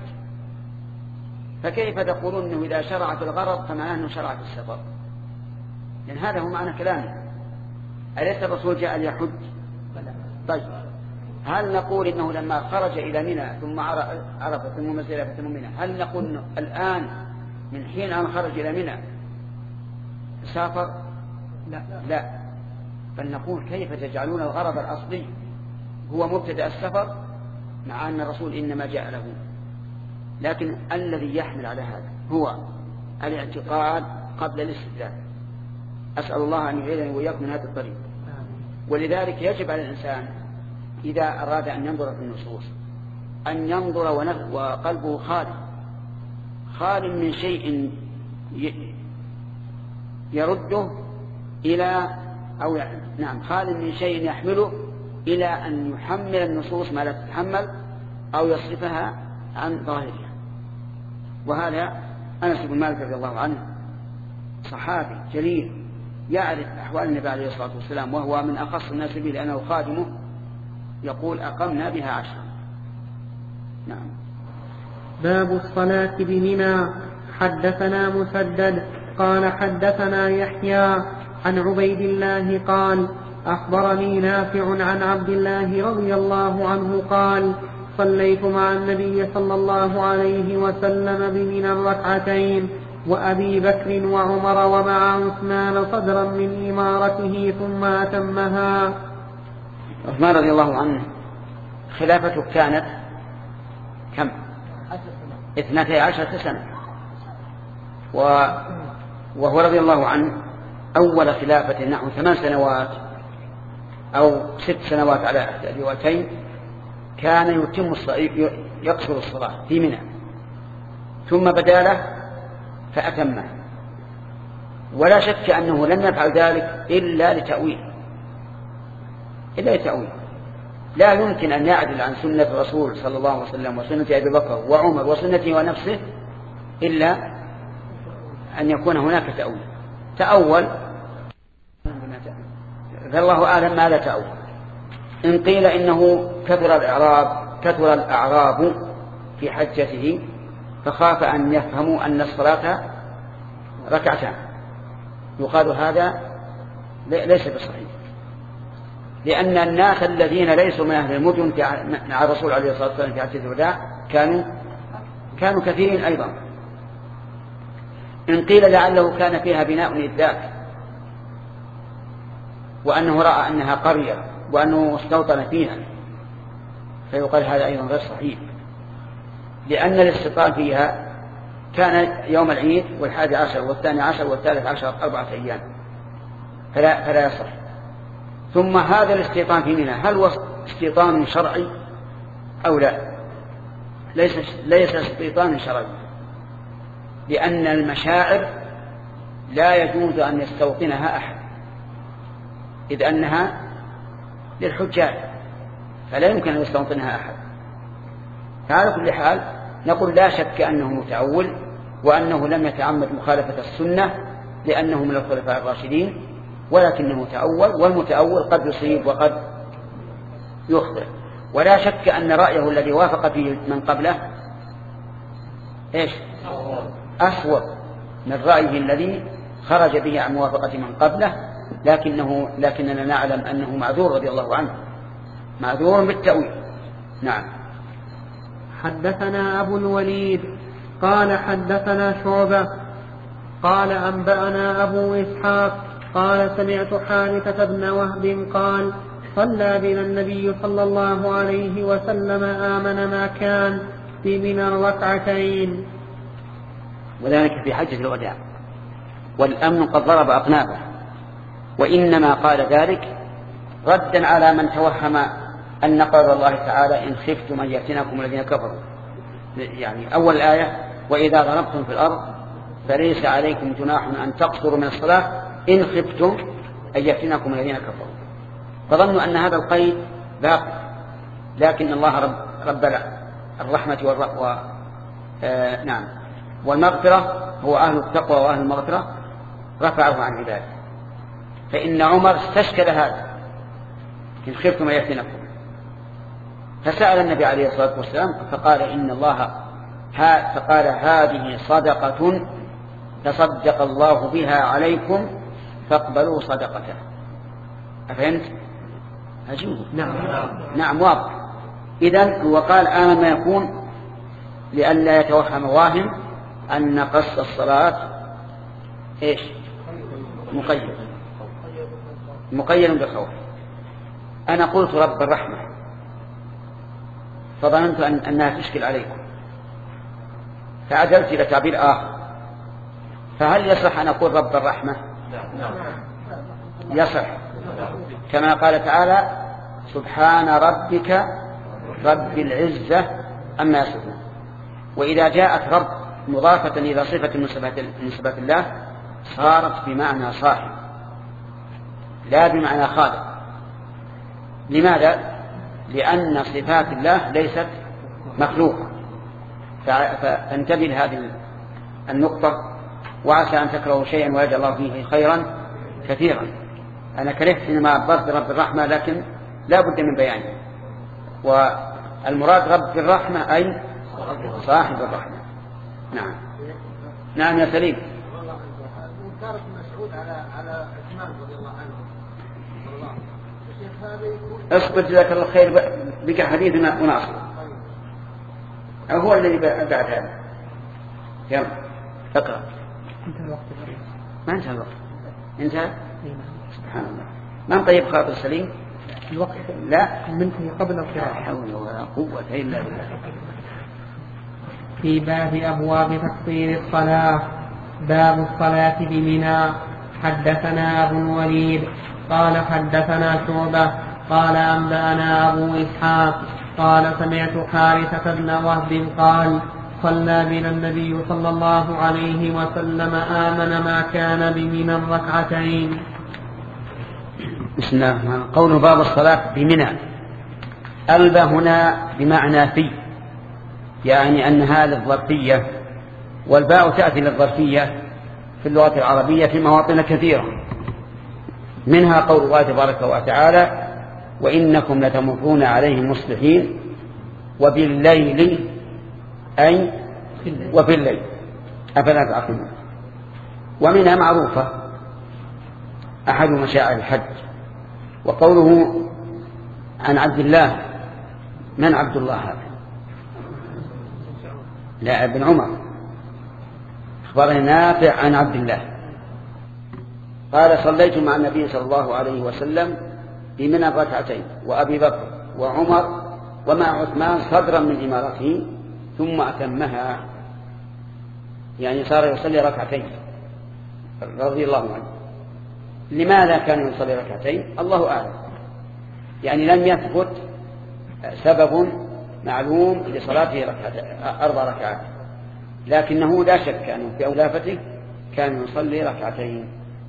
Speaker 2: فكيف تقولون أنه إذا شرع في الغرض فمعناه أنه شرع في السفر؟ لأن هذا هو معنى كلامه. أليس الرسول جاء ليحج؟ طيب هل نقول إنه لما خرج إلى منى ثم عرفة ثم مزدلفة ثم منى، هل نقول إنه الآن من حين أن خرج إلى منى سافر؟ لا لا، بل نقول كيف تجعلون الغرض الأصلي هو مبتدأ السفر مع أن الرسول إنما جاء له. لكن الذي يحمل على هذا هو الاعتقاد قبل الاستدلال. أسأل الله أن يعيذني وإياكم من هذا الطريق. ولذلك يجب على الإنسان إذا أراد أن ينظر في النصوص أن ينظر وقلبه خالي خال من شيء يرده إلى أو يعني نعم خال من شيء يحمله إلى أن يحمل النصوص ما لا تتحمل أو يصرفها عن ظاهرها. وهذا أنس بن مالك رضي الله عنه صحابي جليل يعرف أحوال النبي عليه الصلاة والسلام، وهو من أخص الناس به لأنه خادمه، يقول أقمنا بها عشرا. نعم.
Speaker 1: باب الصلاة بمنى. حدثنا مسدد قال حدثنا يحيى عن عبيد الله قال أخبرني نافع عن عبد الله رضي الله عنه قال صليت مع النبي صلى الله عليه وسلم بمنى ركعتين وأبي بكر وعمر ومع عثمان صدرا من إمارته ثم أتمها.
Speaker 2: عثمان رضي الله عنه خلافته كانت كم؟ اثنتي عشرة سنة، وهو رضي الله عنه أول خلافة نحو ثمان سنوات أو ست سنوات على أحد الروايتين كان يتم يقصر الصلاة في منى، ثم بدا له فأتمه، ولا شك أنه لم يفعل ذلك إلا لتأويل إلا لتأويل لا يمكن أن يعدل عن سنة الرسول صلى الله عليه وسلم وسنة أبي بكر وعمر وسنته ونفسه إلا أن يكون هناك تأويل. تأول فالله أعلم ماذا تأول. إن قيل إنه كثر الأعراب كثر الأعراب في حجته فخاف أن يفهموا أن الصلاة ركعتان، يقال هذا ليس بصحيح، لأن الناس الذين ليسوا من أهل المدن مع الرسول عليه الصلاة والسلام في حجة الوداع كانوا كانوا كثيرين أيضا. إن قيل لعله كان فيها بناء للذات وأنه رأى أنها قرية وأنه استوطن فيها فيقال هذا أيضا غير صحيح، لأن الاستيطان فيها كان يوم العيد والحادي عشر والثاني عشر والثالث عشر أربعة أيام فلا, فلا يصح. ثم هذا الاستيطان في منى هل هو استيطان شرعي أو لا؟ ليس, ليس استيطان شرعي، لأن المشاعر لا يجوز أن يستوطنها أحد إذ أنها للحجاج فلا يمكن أن يستوطنها أحد. فعلى كل حال نقول لا شك أنه متأول وأنه لم يتعمد مخالفة السنة لأنه من الخلفاء الراشدين، ولكنه تأول، والمتأول قد يصيب وقد يخطئ. ولا شك أن رأيه الذي وافق فيه من قبله إيش؟ أسوأ من رأيه الذي خرج به عن موافقة من قبله، لكنه لكننا نعلم أنه معذور رضي الله عنه، معذور بالتأويل. نعم.
Speaker 1: حدثنا أبو الوليد قال حدثنا شعبة قال أنبأنا أبو إسحاق قال سمعت حارثة بن وهب قال صلى بنا النبي صلى الله عليه وسلم آمن ما كان في من الركعتين،
Speaker 2: وذلك في حجة الوداع، والأمن قد ضرب أقنابه، وإنما قال ذلك ردا على من توهم أن قول الله تعالى إن خفتم أن يفتنكم الذين كفروا، يعني أول الآية وإذا ضربتم في الأرض فليس عليكم جناح أن تقصروا من الصلاة إن خفتم أن يفتنكم الذين كفروا، فظنوا أن هذا القيد باقي، لكن الله رب, رب الرحمة والرحمة آه نعم والمغفرة هو أهل التقوى وأهل المغفرة رفعه عن عباده. فإن عمر استشكل هذا إن خفتم أن يفتنكم، فسأل النبي عليه الصلاة والسلام فقال إن الله فقال هذه صدقة تصدق الله بها عليكم فاقبلوا صدقته. أفهمت؟ أجيب. نعم نعم واضح. إذن هو قال آمن ما يكون لئلا يتوهم واهم أن قص الصلاة إيش؟ مقيد مقيد بالخوف. أنا قلت رب الرحمة فظننت أن أنها تشكل عليكم فعدلت إلى تعبير آخر، فهل يصح أن أقول رب الرحمة؟ يصح، كما قال تعالى سبحان ربك رب العزة أما يصفون. وإذا جاءت رب مضافة إلى صفة من صفات الله صارت بمعنى صاحب لا بمعنى خالق. لماذا؟ لأن صفات الله ليست مخلوقة. فانتبه لهذه النقطة، وعسى أن تكرهوا شيئا ويجعل الله فيه خيرا كثيرا. أنا كرهت حينما عبرت رب الرحمة لكن لا بد من بيانه، والمراد رب الرحمة أي صاحب الرحمة. نعم نعم يا سليم.
Speaker 3: كانت مسعود على على عثمان رضي الله عنه
Speaker 2: اصبر جزاك الله خير بك حديثنا وناصر أو هو الذي بعد هذا. يلا اقرأ.
Speaker 1: انتهى الوقت.
Speaker 2: ما انتهى الوقت. انتهى. سبحان الله. ما طيب خاطر سليم.
Speaker 1: الوقت
Speaker 2: لا
Speaker 1: منتهي قبل القراءة.
Speaker 2: لا حول ولا قوة إلا بالله.
Speaker 1: في باب أبواب تقصير الصلاة. باب الصلاة بمنى. حدثنا أبو الوليد قال حدثنا شعبة قال أنبأنا أبو إسحاق قال سمعت حارثة بن وهب قال صلى بنا النبي صلى الله عليه وسلم آمن ما كان بمنى ركعتين.
Speaker 2: بسم الله الرحمن الرحيم. قول باب الصلاة بمنى. ألب هنا بمعنى في، يعني أن هذه الظرفية، والباء تأتي للظرفية في اللغة العربية في مواطن كثيرة، منها قول الله تبارك وتعالى وإنكم لتمرون عليهم مصبحين وبالليل أي وفي الليل أفلا تعقلون. ومنها معروفة أحد مشاعر الحج. وقوله عن عبد الله، من عبد الله هذا؟ لا ابن عمر، أخبرنا نافع عن عبد الله قال صليت مع النبي صلى الله عليه وسلم بمنى ركعتين وأبي بكر وعمر ومع عثمان صدرا من إمارته ثم أتمها، يعني صار يصلي ركعتين رضي الله عنه. لماذا كان يصلي ركعتين؟ الله أعلم، يعني لم يثبت سبب معلوم لصلاته أربع ركعات، لكنه لا شك أنه في أولافته كان يصلي ركعتين.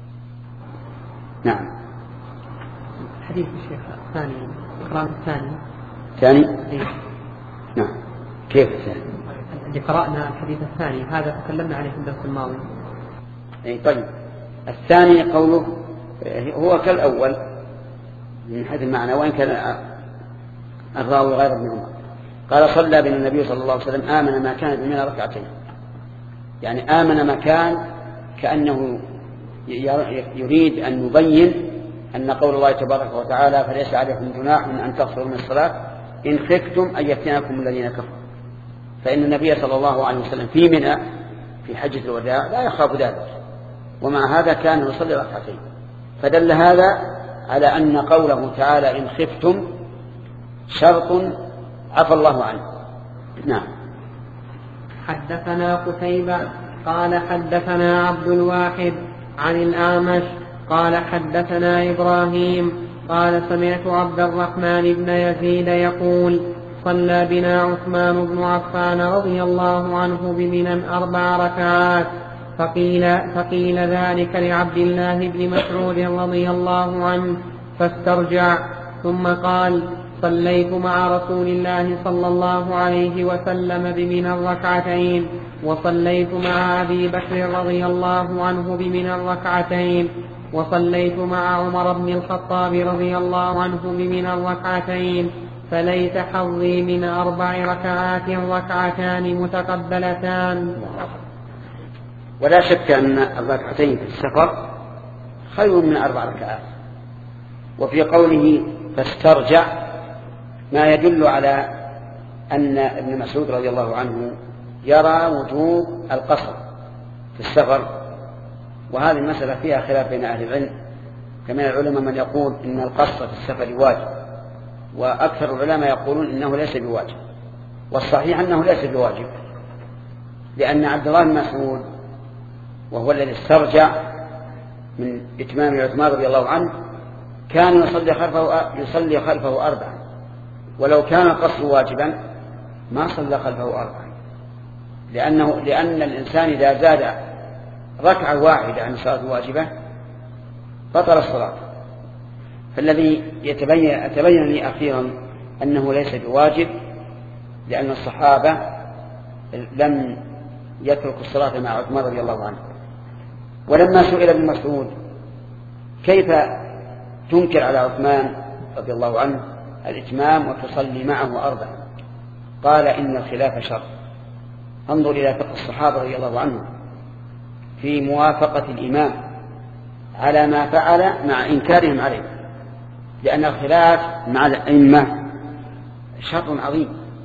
Speaker 2: نعم.
Speaker 1: حديث الشيخ الثاني القراءة الثاني
Speaker 2: ثاني
Speaker 1: إيه؟
Speaker 2: نعم. كيف الثاني؟
Speaker 1: اللي قرأنا الحديث الثاني هذا تكلمنا عليه في الدرس الماضي.
Speaker 2: أي طيب. الثاني قوله هو كالأول من حيث المعنى، وإن كان الراوي غير ابن عمر. قال صلى بنا النبي صلى الله عليه وسلم آمن ما كان بمنى ركعتين، يعني آمن ما كان، كأنه يريد أن يبين أن قول الله تبارك وتعالى فليس عليكم جناح أن تقصروا من الصلاة إن خفتم أن يفتنكم الذين كفروا، فإن النبي صلى الله عليه وسلم في منى في حجة الوداع لا يخاف ذلك، ومع هذا كان يصلي ركعتين، فدل هذا على أن قوله تعالى إن خفتم شرط عفى الله عنه. نعم.
Speaker 1: حدثنا قتيبة قال حدثنا عبد الواحد عن الأعمش قال حدثنا إبراهيم قال سمعت عبد الرحمن بن يزيد يقول صلى بنا عثمان بن عفان رضي الله عنه بمنى أربع ركعات، فقيل, فقيل ذلك لعبد الله بن مسعود رضي الله عنه فاسترجع، ثم قال صليت مع رسول الله صلى الله عليه وسلم بمنى ركعتين، وصليت مع أبي بكر رضي الله عنه بمنى ركعتين، وصليت مع عمر بن الخطاب رضي الله عنه بمنى ركعتين، فليت حظي من أربع ركعات ركعتان متقبلتان.
Speaker 2: ولا شك أن الركعتين في السفر خير من أربع ركعات. وفي قوله فاسترجع ما يدل على أن ابن مسعود رضي الله عنه يرى وجوب القصر في السفر، وهذه المسألة فيها خلاف بين أهل العلم، كما العلماء من يقول إن القصر في السفر واجب، وأكثر العلماء يقولون إنه ليس بواجب، والصحيح أنه ليس بواجب، لأن عبد الله بن مسعود وهو الذي استرجع من إتمام عثمان رضي الله عنه كان يصلي خلفه يصلي خلفه أربعا، ولو كان القصر واجبا ما صلى خلفه أربعا، لأنه لأن الإنسان إذا زاد ركعة واحدة عن الصلاة الواجبة بطل الصلاة. فالذي يتبين يتبين لي أخيرا أنه ليس بواجب، لأن الصحابة لم يتركوا الصلاة مع عثمان رضي الله عنه. ولما سئل ابن مسعود كيف تنكر على عثمان رضي الله عنه الإتمام وتصلي معه أربعا، قال إن الخلاف شر. انظر إلى فقه الصحابة رضي الله عنهم في موافقة الإمام على ما فعل مع إنكارهم عليه، لأن الخلاف مع الأئمة شر عظيم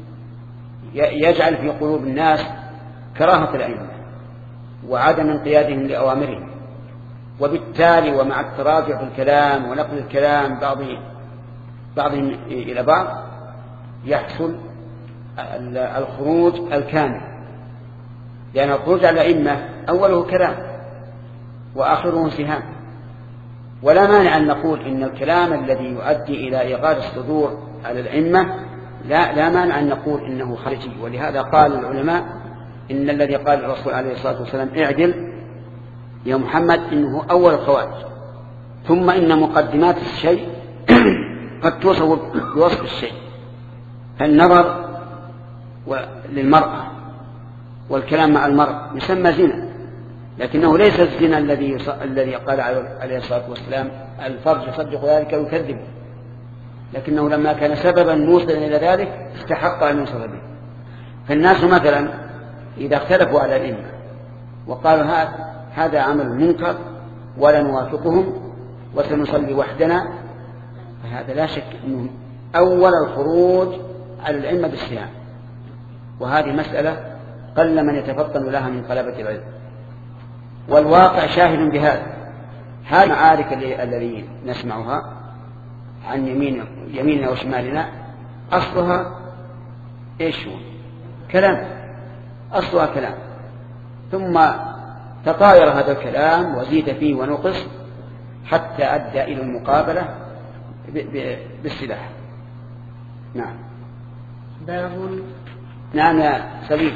Speaker 2: يجعل في قلوب الناس كراهة الأئمة وعدم انقيادهم لأوامرهم، وبالتالي ومع التراجع في الكلام ونقل الكلام بعض بعضهم إلى بعض يحصل الخروج الكامل، لأن الخروج على الأئمة أوله كلام وآخره سهام، ولا مانع أن نقول إن الكلام الذي يؤدي إلى إيغاد الصدور على الأئمة لا, لا مانع أن نقول إنه خارجي. ولهذا قال العلماء إن الذي قال الرسول عليه الصلاة والسلام اعدل يا محمد إنه أول الخوارج، ثم إن مقدمات الشيء قد توصف بوصف الشيء، فالنظر للمرأة والكلام مع المرأة يسمى زنا، لكنه ليس الزنا الذي الذي قال عليه الصلاة والسلام الفرج يصدق ذلك ويكذبه، لكنه لما كان سببا موصلا إلى ذلك استحق أن يوصل به. فالناس مثلا إذا اختلفوا على الأئمة وقالوا هذا عمل منكر ولا نوافقهم وسنصلي وحدنا، فهذا لا شك أنه أول الخروج على الأئمة بالسهام، وهذه مسألة قل من يتفطن لها من طلبة العلم، والواقع شاهد بهذا. هذه المعارك التي نسمعها عن يمين يميننا وشمالنا أصلها إيش هو؟ كلام، أصلها كلام، ثم تطاير هذا الكلام وزيد فيه ونقص حتى أدى إلى المقابلة بالسلاح. نعم.
Speaker 1: باب.
Speaker 2: نعم يا سليم.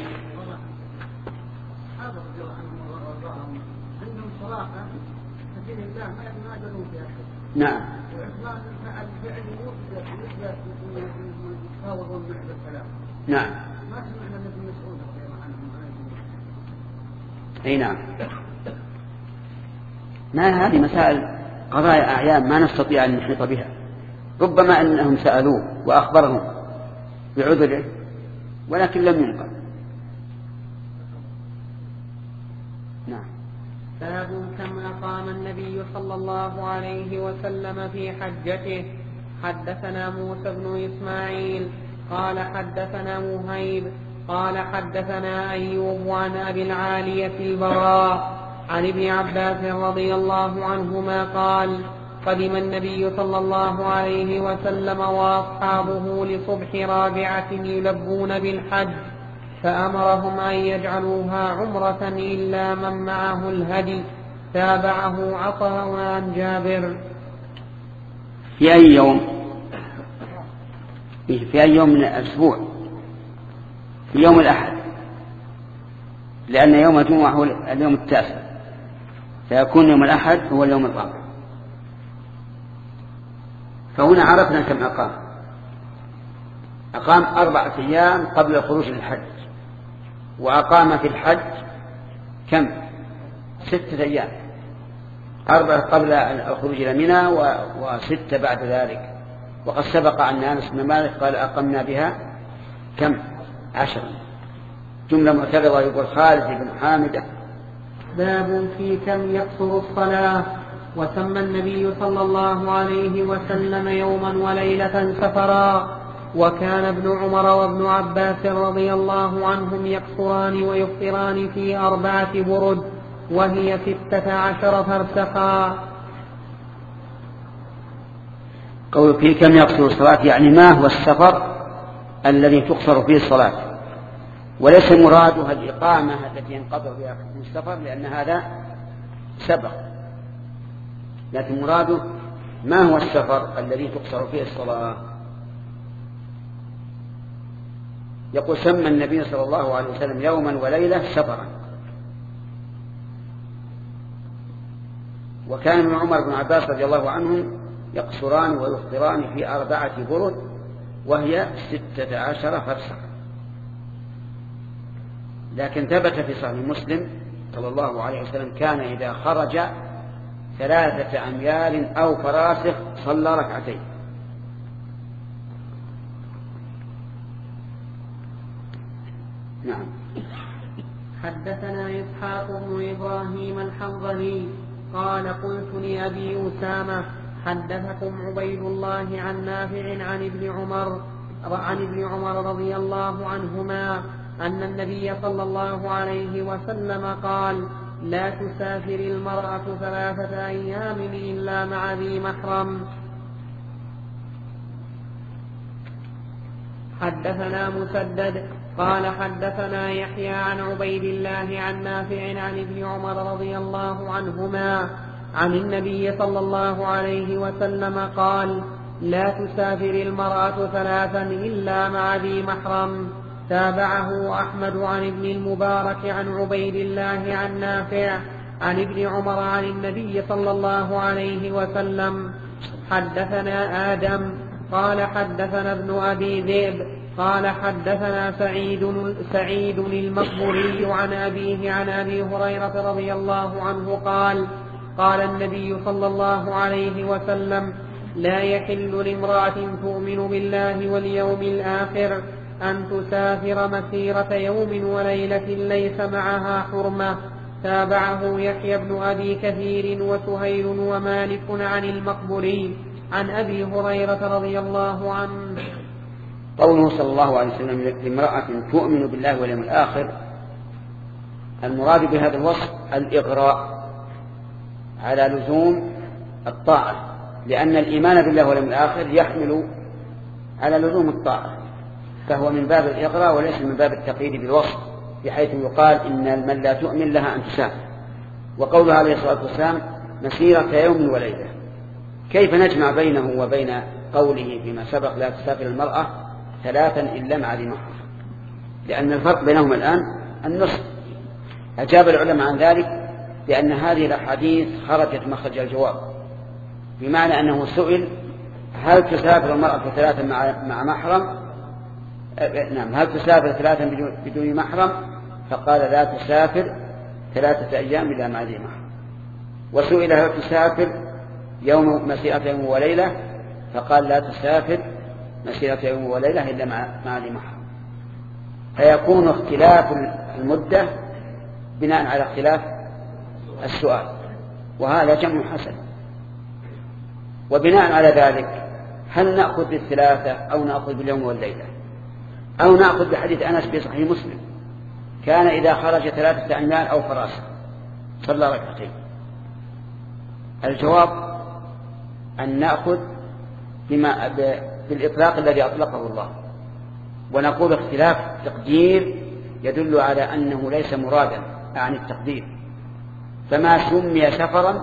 Speaker 2: نعم. نعم. أي نعم. ما هذه مسائل قضايا أعيان ما نستطيع أن نحيط بها، ربما أنهم سألوه وأخبرهم بعذره ولكن لم ينقل.
Speaker 1: نعم. باب كم أقام النبي صلى الله عليه وسلم في حجته. حدثنا موسى بن إسماعيل قال حدثنا مهيب قال حدثنا أيوب عن أبي العالية البراء عن ابن عباس رضي الله عنهما قال قدم النبي صلى الله عليه وسلم وأصحابه لصبح رابعة يلبون بالحج، فأمرهم أن يجعلوها عمرة إلا من معه الهدي. تابعه عطاء عن جابر.
Speaker 2: في أي يوم؟ في أي يوم من الأسبوع؟ في يوم الأحد، لأن يوم الجمعة هو اليوم التاسع، فيكون يوم الأحد هو اليوم الرابع. فهنا عرفنا كم أقام. أقام أربعة أيام قبل الخروج للحج، وأقام في الحج كم؟ ستة أيام، أربعة قبل الخروج إلى منى وستة بعد ذلك. وقد سبق أن أنس بن مالك قال أقمنا بها كم؟ عشرة. جملة معترضة يقول خالد بن حامدة.
Speaker 1: باب في كم يقصر الصلاة. وسمى النبي صلى الله عليه وسلم يوما وليلة سفرا، وكان ابن عمر وابن عباس رضي الله عنهم يقصران ويفطران في أربعة برد وهي ستة عشر فرسخا.
Speaker 2: قول في كم يقصر الصلاة يعني ما هو السفر الذي تقصر فيه الصلاة، وليس مرادها الإقامة التي ينقطع بها حكم السفر لأن هذا سبق، لكن مراده ما هو السفر الذي تقصر فيه الصلاة. يقول سمى النبي صلى الله عليه وسلم يوما وليلة سفرا، وكان ابن عمر بن عباس رضي الله عنهم يقصران ويفطران في أربعة برد وهي ستة عشر فرسخا. لكن ثبت في صحيح مسلم صلى الله عليه وسلم كان إذا خرج ثلاثة أميال أو فراسخ صلى ركعتين. نعم.
Speaker 1: حدثنا إسحاق بن إبراهيم الحنظلي قال قلت لأبي أسامة حدثكم عبيد الله عن نافع عن ابن عمر عن ابن عمر رضي الله عنهما أن النبي صلى الله عليه وسلم قال لا تسافر المرأة ثلاثة أيام إلا مع ذي محرم. حدثنا مسدد قال حدثنا يحيى عن عبيد الله عن نافع عن ابن عمر رضي الله عنهما عن النبي صلى الله عليه وسلم قال: لا تسافر المرأة ثلاثا إلا مع ذي محرم. تابعه أحمد عن ابن المبارك عن عبيد الله عن نافع عن ابن عمر عن النبي صلى الله عليه وسلم. حدثنا آدم قال حدثنا ابن أبي ذئب قال حدثنا سعيد سعيد المقبوري عن أبيه عن أبي هريرة رضي الله عنه قال: قال النبي صلى الله عليه وسلم: لا يحل لامرأة تؤمن بالله واليوم الآخر أن تسافر مسيرة يوم وليلة ليس معها حرمة. تابعه يحيى بن أبي كثير وسهيل ومالك عن المقبوري عن أبي هريرة رضي الله عنه.
Speaker 2: قوله صلى الله عليه وسلم: لامرأة تؤمن بالله واليوم الآخر، المراد بهذا الوصف الإغراء على لزوم الطاعة، لأن الإيمان بالله واليوم الآخر يحمل على لزوم الطاعة، فهو من باب الإغراء وليس من باب التقييد بالوصف، بحيث يقال إن من لا تؤمن لها أن تسافر. وقوله عليه الصلاة والسلام: مسيرة يوم وليلة، كيف نجمع بينه وبين قوله فيما سبق: لا تسافر المرأة ثلاثا إلا مع ذي محرم؟ لأن الفرق بينهما الآن النصف. أجاب العلماء عن ذلك بأن هذه الأحاديث خرجت مخرج الجواب، بمعنى أنه سئل: هل تسافر المرأة ثلاثا مع, مع محرم؟ نعم، هل تسافر ثلاثا بدون محرم؟ فقال: لا تسافر ثلاثة أيام إلا مع ذي محرم. وسئل: هل تسافر يوم مسيرة يوم وليلة؟ فقال: لا تسافر مسيرة يوم وليلة إلا مع, مع ذي محرم. فيكون اختلاف المدة بناء على اختلاف السؤال، وهذا جمع حسن. وبناء على ذلك هل نأخذ بالثلاثة أو نأخذ باليوم والليلة، أو نأخذ بحديث أنس في صحيح مسلم: كان إذا خرج ثلاثة أيام أو فراسة صلى ركعتين؟ الجواب أن نأخذ بما بالإطلاق الذي أطلقه الله، ونقول اختلاف تقدير يدل على أنه ليس مرادا عن التقدير، فما سمي سفرا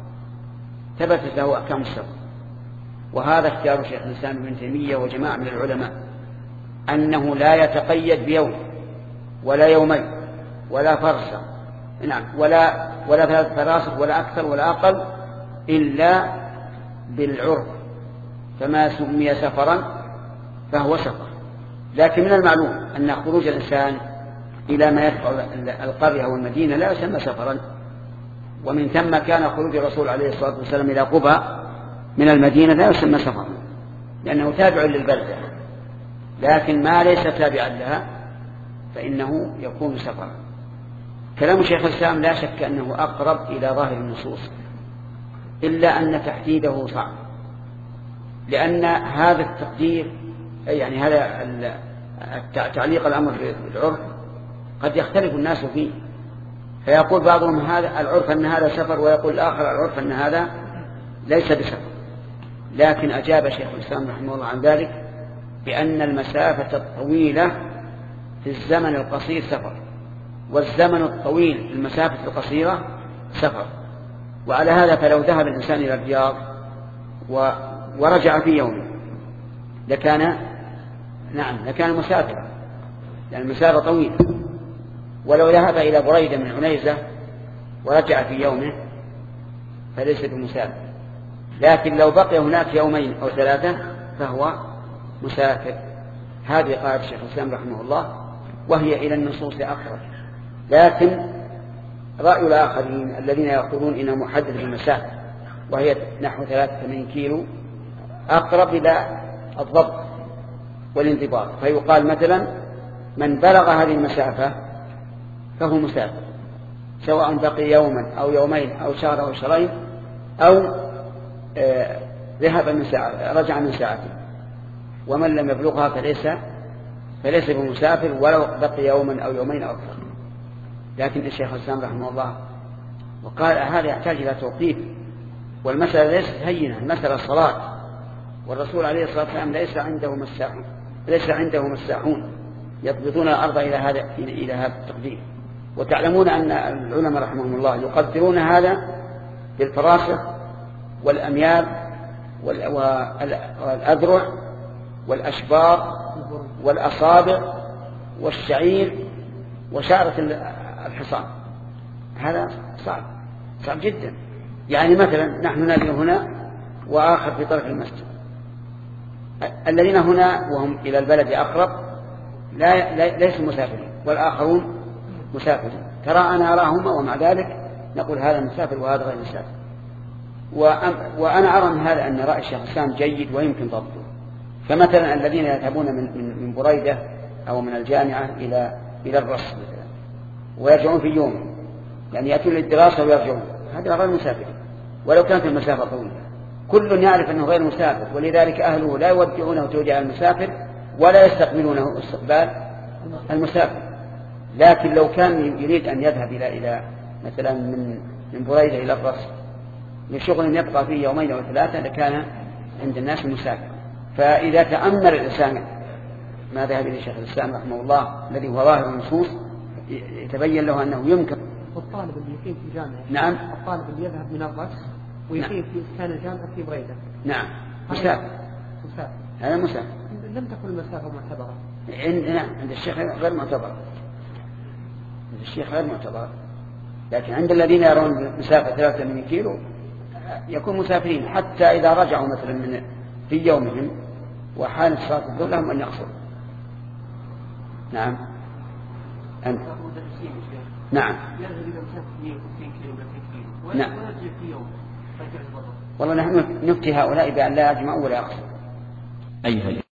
Speaker 2: ثبتت له أحكام السفر. وهذا اختيار شيخ الإسلام ابن تيمية وجماعة من العلماء، أنه لا يتقيد بيوم ولا يومين ولا فرسة، نعم، ولا ولا ثلاث فراسخ ولا أكثر ولا أقل، إلا بالعرف. فما سمي سفرا فهو سفر. لكن من المعلوم أن خروج الإنسان إلى ما يدفع القرية والمدينة لا يسمى سفرا، ومن ثم كان خروج الرسول عليه الصلاة والسلام إلى قباء من المدينة لا يسمى سفرا، لأنه تابع للبلدة. لكن ما ليس تابعا لها فإنه يكون سفرا. كلام شيخ الإسلام لا شك أنه أقرب إلى ظاهر النصوص، إلا أن تحديده صعب، لأن هذا التقدير يعني هذا تعليق الأمر بالعرف قد يختلف الناس فيه، فيقول بعضهم هذا العرف أن هذا سفر، ويقول الآخر العرف أن هذا ليس بسفر. لكن أجاب شيخ الإسلام رحمه الله عن ذلك بأن المسافة الطويلة في الزمن القصير سفر، والزمن الطويل في المسافة القصيرة سفر. وعلى هذا فلو ذهب الإنسان إلى الرياض ورجع في يومه لكان نعم لكان مسافرا، لأن المسافة طويلة. ولو ذهب إلى بريدة من عنيزة ورجع في يومه فليس بمسافر. لكن لو بقي هناك يومين أو ثلاثة فهو مسافر. هذه قاعدة الشيخ الإسلام رحمه الله، وهي إلى النصوص أقرب. لكن رأي الآخرين الذين يقولون إنه محدد بالمسافة وهي نحو ثلاثة وثمانين كيلو أقرب إلى الضبط والانضباط. فيقال مثلا من بلغ هذه المسافة فهو مسافر، سواء بقي يوما أو يومين أو شهر أو شهرين أو آه ذهب من ساعة رجع من ساعته. ومن لم يبلغها فليس فليس بمسافر ولو بقي يوما أو يومين أو أكثر. لكن الشيخ الإسلام رحمه الله وقال هذا يحتاج إلى توقيف، والمسألة ليست هينة، المسألة الصلاة، والرسول عليه الصلاة والسلام ليس عنده مساح ليس عنده مساحون يضبطون الأرض إلى هذا إلى هذا التقدير. وتعلمون أن العلماء رحمهم الله يقدرون هذا بالفراسخ والأميال والأذرع والأشبار والأصابع والشعير وشعرة الحصان. هذا صعب صعب جدا. يعني مثلا نحن نبي هنا وآخر في طرف المسجد، الذين هنا وهم إلى البلد أقرب لا ليسوا مسافرين والآخرون مسافرين. ترى أنا أراهما ومع ذلك نقول هذا مسافر وهذا غير مسافر. وأنا أرى من هذا أن رأي الشيخ الإسلام جيد ويمكن ضبطه. فمثلا الذين يذهبون من من بريدة أو من الجامعة إلى إلى الرص مثلا ويرجعون في يوم، يعني يأتون للدراسة ويرجعون، هذا غير مسافر ولو كانت المسافة طويلة. كل يعرف أنه غير مسافر، ولذلك أهله لا يودعونه توديع المسافر ولا يستقبلونه استقبال المسافر. لكن لو كان يريد أن يذهب إلى إلى مثلا من من بريدة إلى الرص لشغل يبقى فيه يومين أو ثلاثة لكان عند الناس مسافر. فإذا تأمل الإنسان ما ذهب إليه شيخ الإسلام رحمه الله الذي هو ظاهر النصوص يتبين له أنه يمكن.
Speaker 1: والطالب اللي يقيم في جامعة،
Speaker 2: نعم،
Speaker 1: الطالب اللي يذهب من الرأس ويقيم نعم. في إسكان الجامعة في بريدة،
Speaker 2: نعم مسافر.
Speaker 1: مسافر
Speaker 2: هذا مسافر.
Speaker 1: لم تكن المسافة معتبرة
Speaker 2: عند نعم عند الشيخ غير معتبرة، عند الشيخ غير معتبرة. لكن عند الذين يرون مسافة ثلاثة من كيلو يكون مسافرين، حتى إذا رجعوا مثلا من في يومهم وحال صلاة الظهر لهم أن يقصروا. نعم أنت نعم نعم. والله نحن نفتي هؤلاء بأن لا يجمعوا ولا يقصروا.
Speaker 4: أيها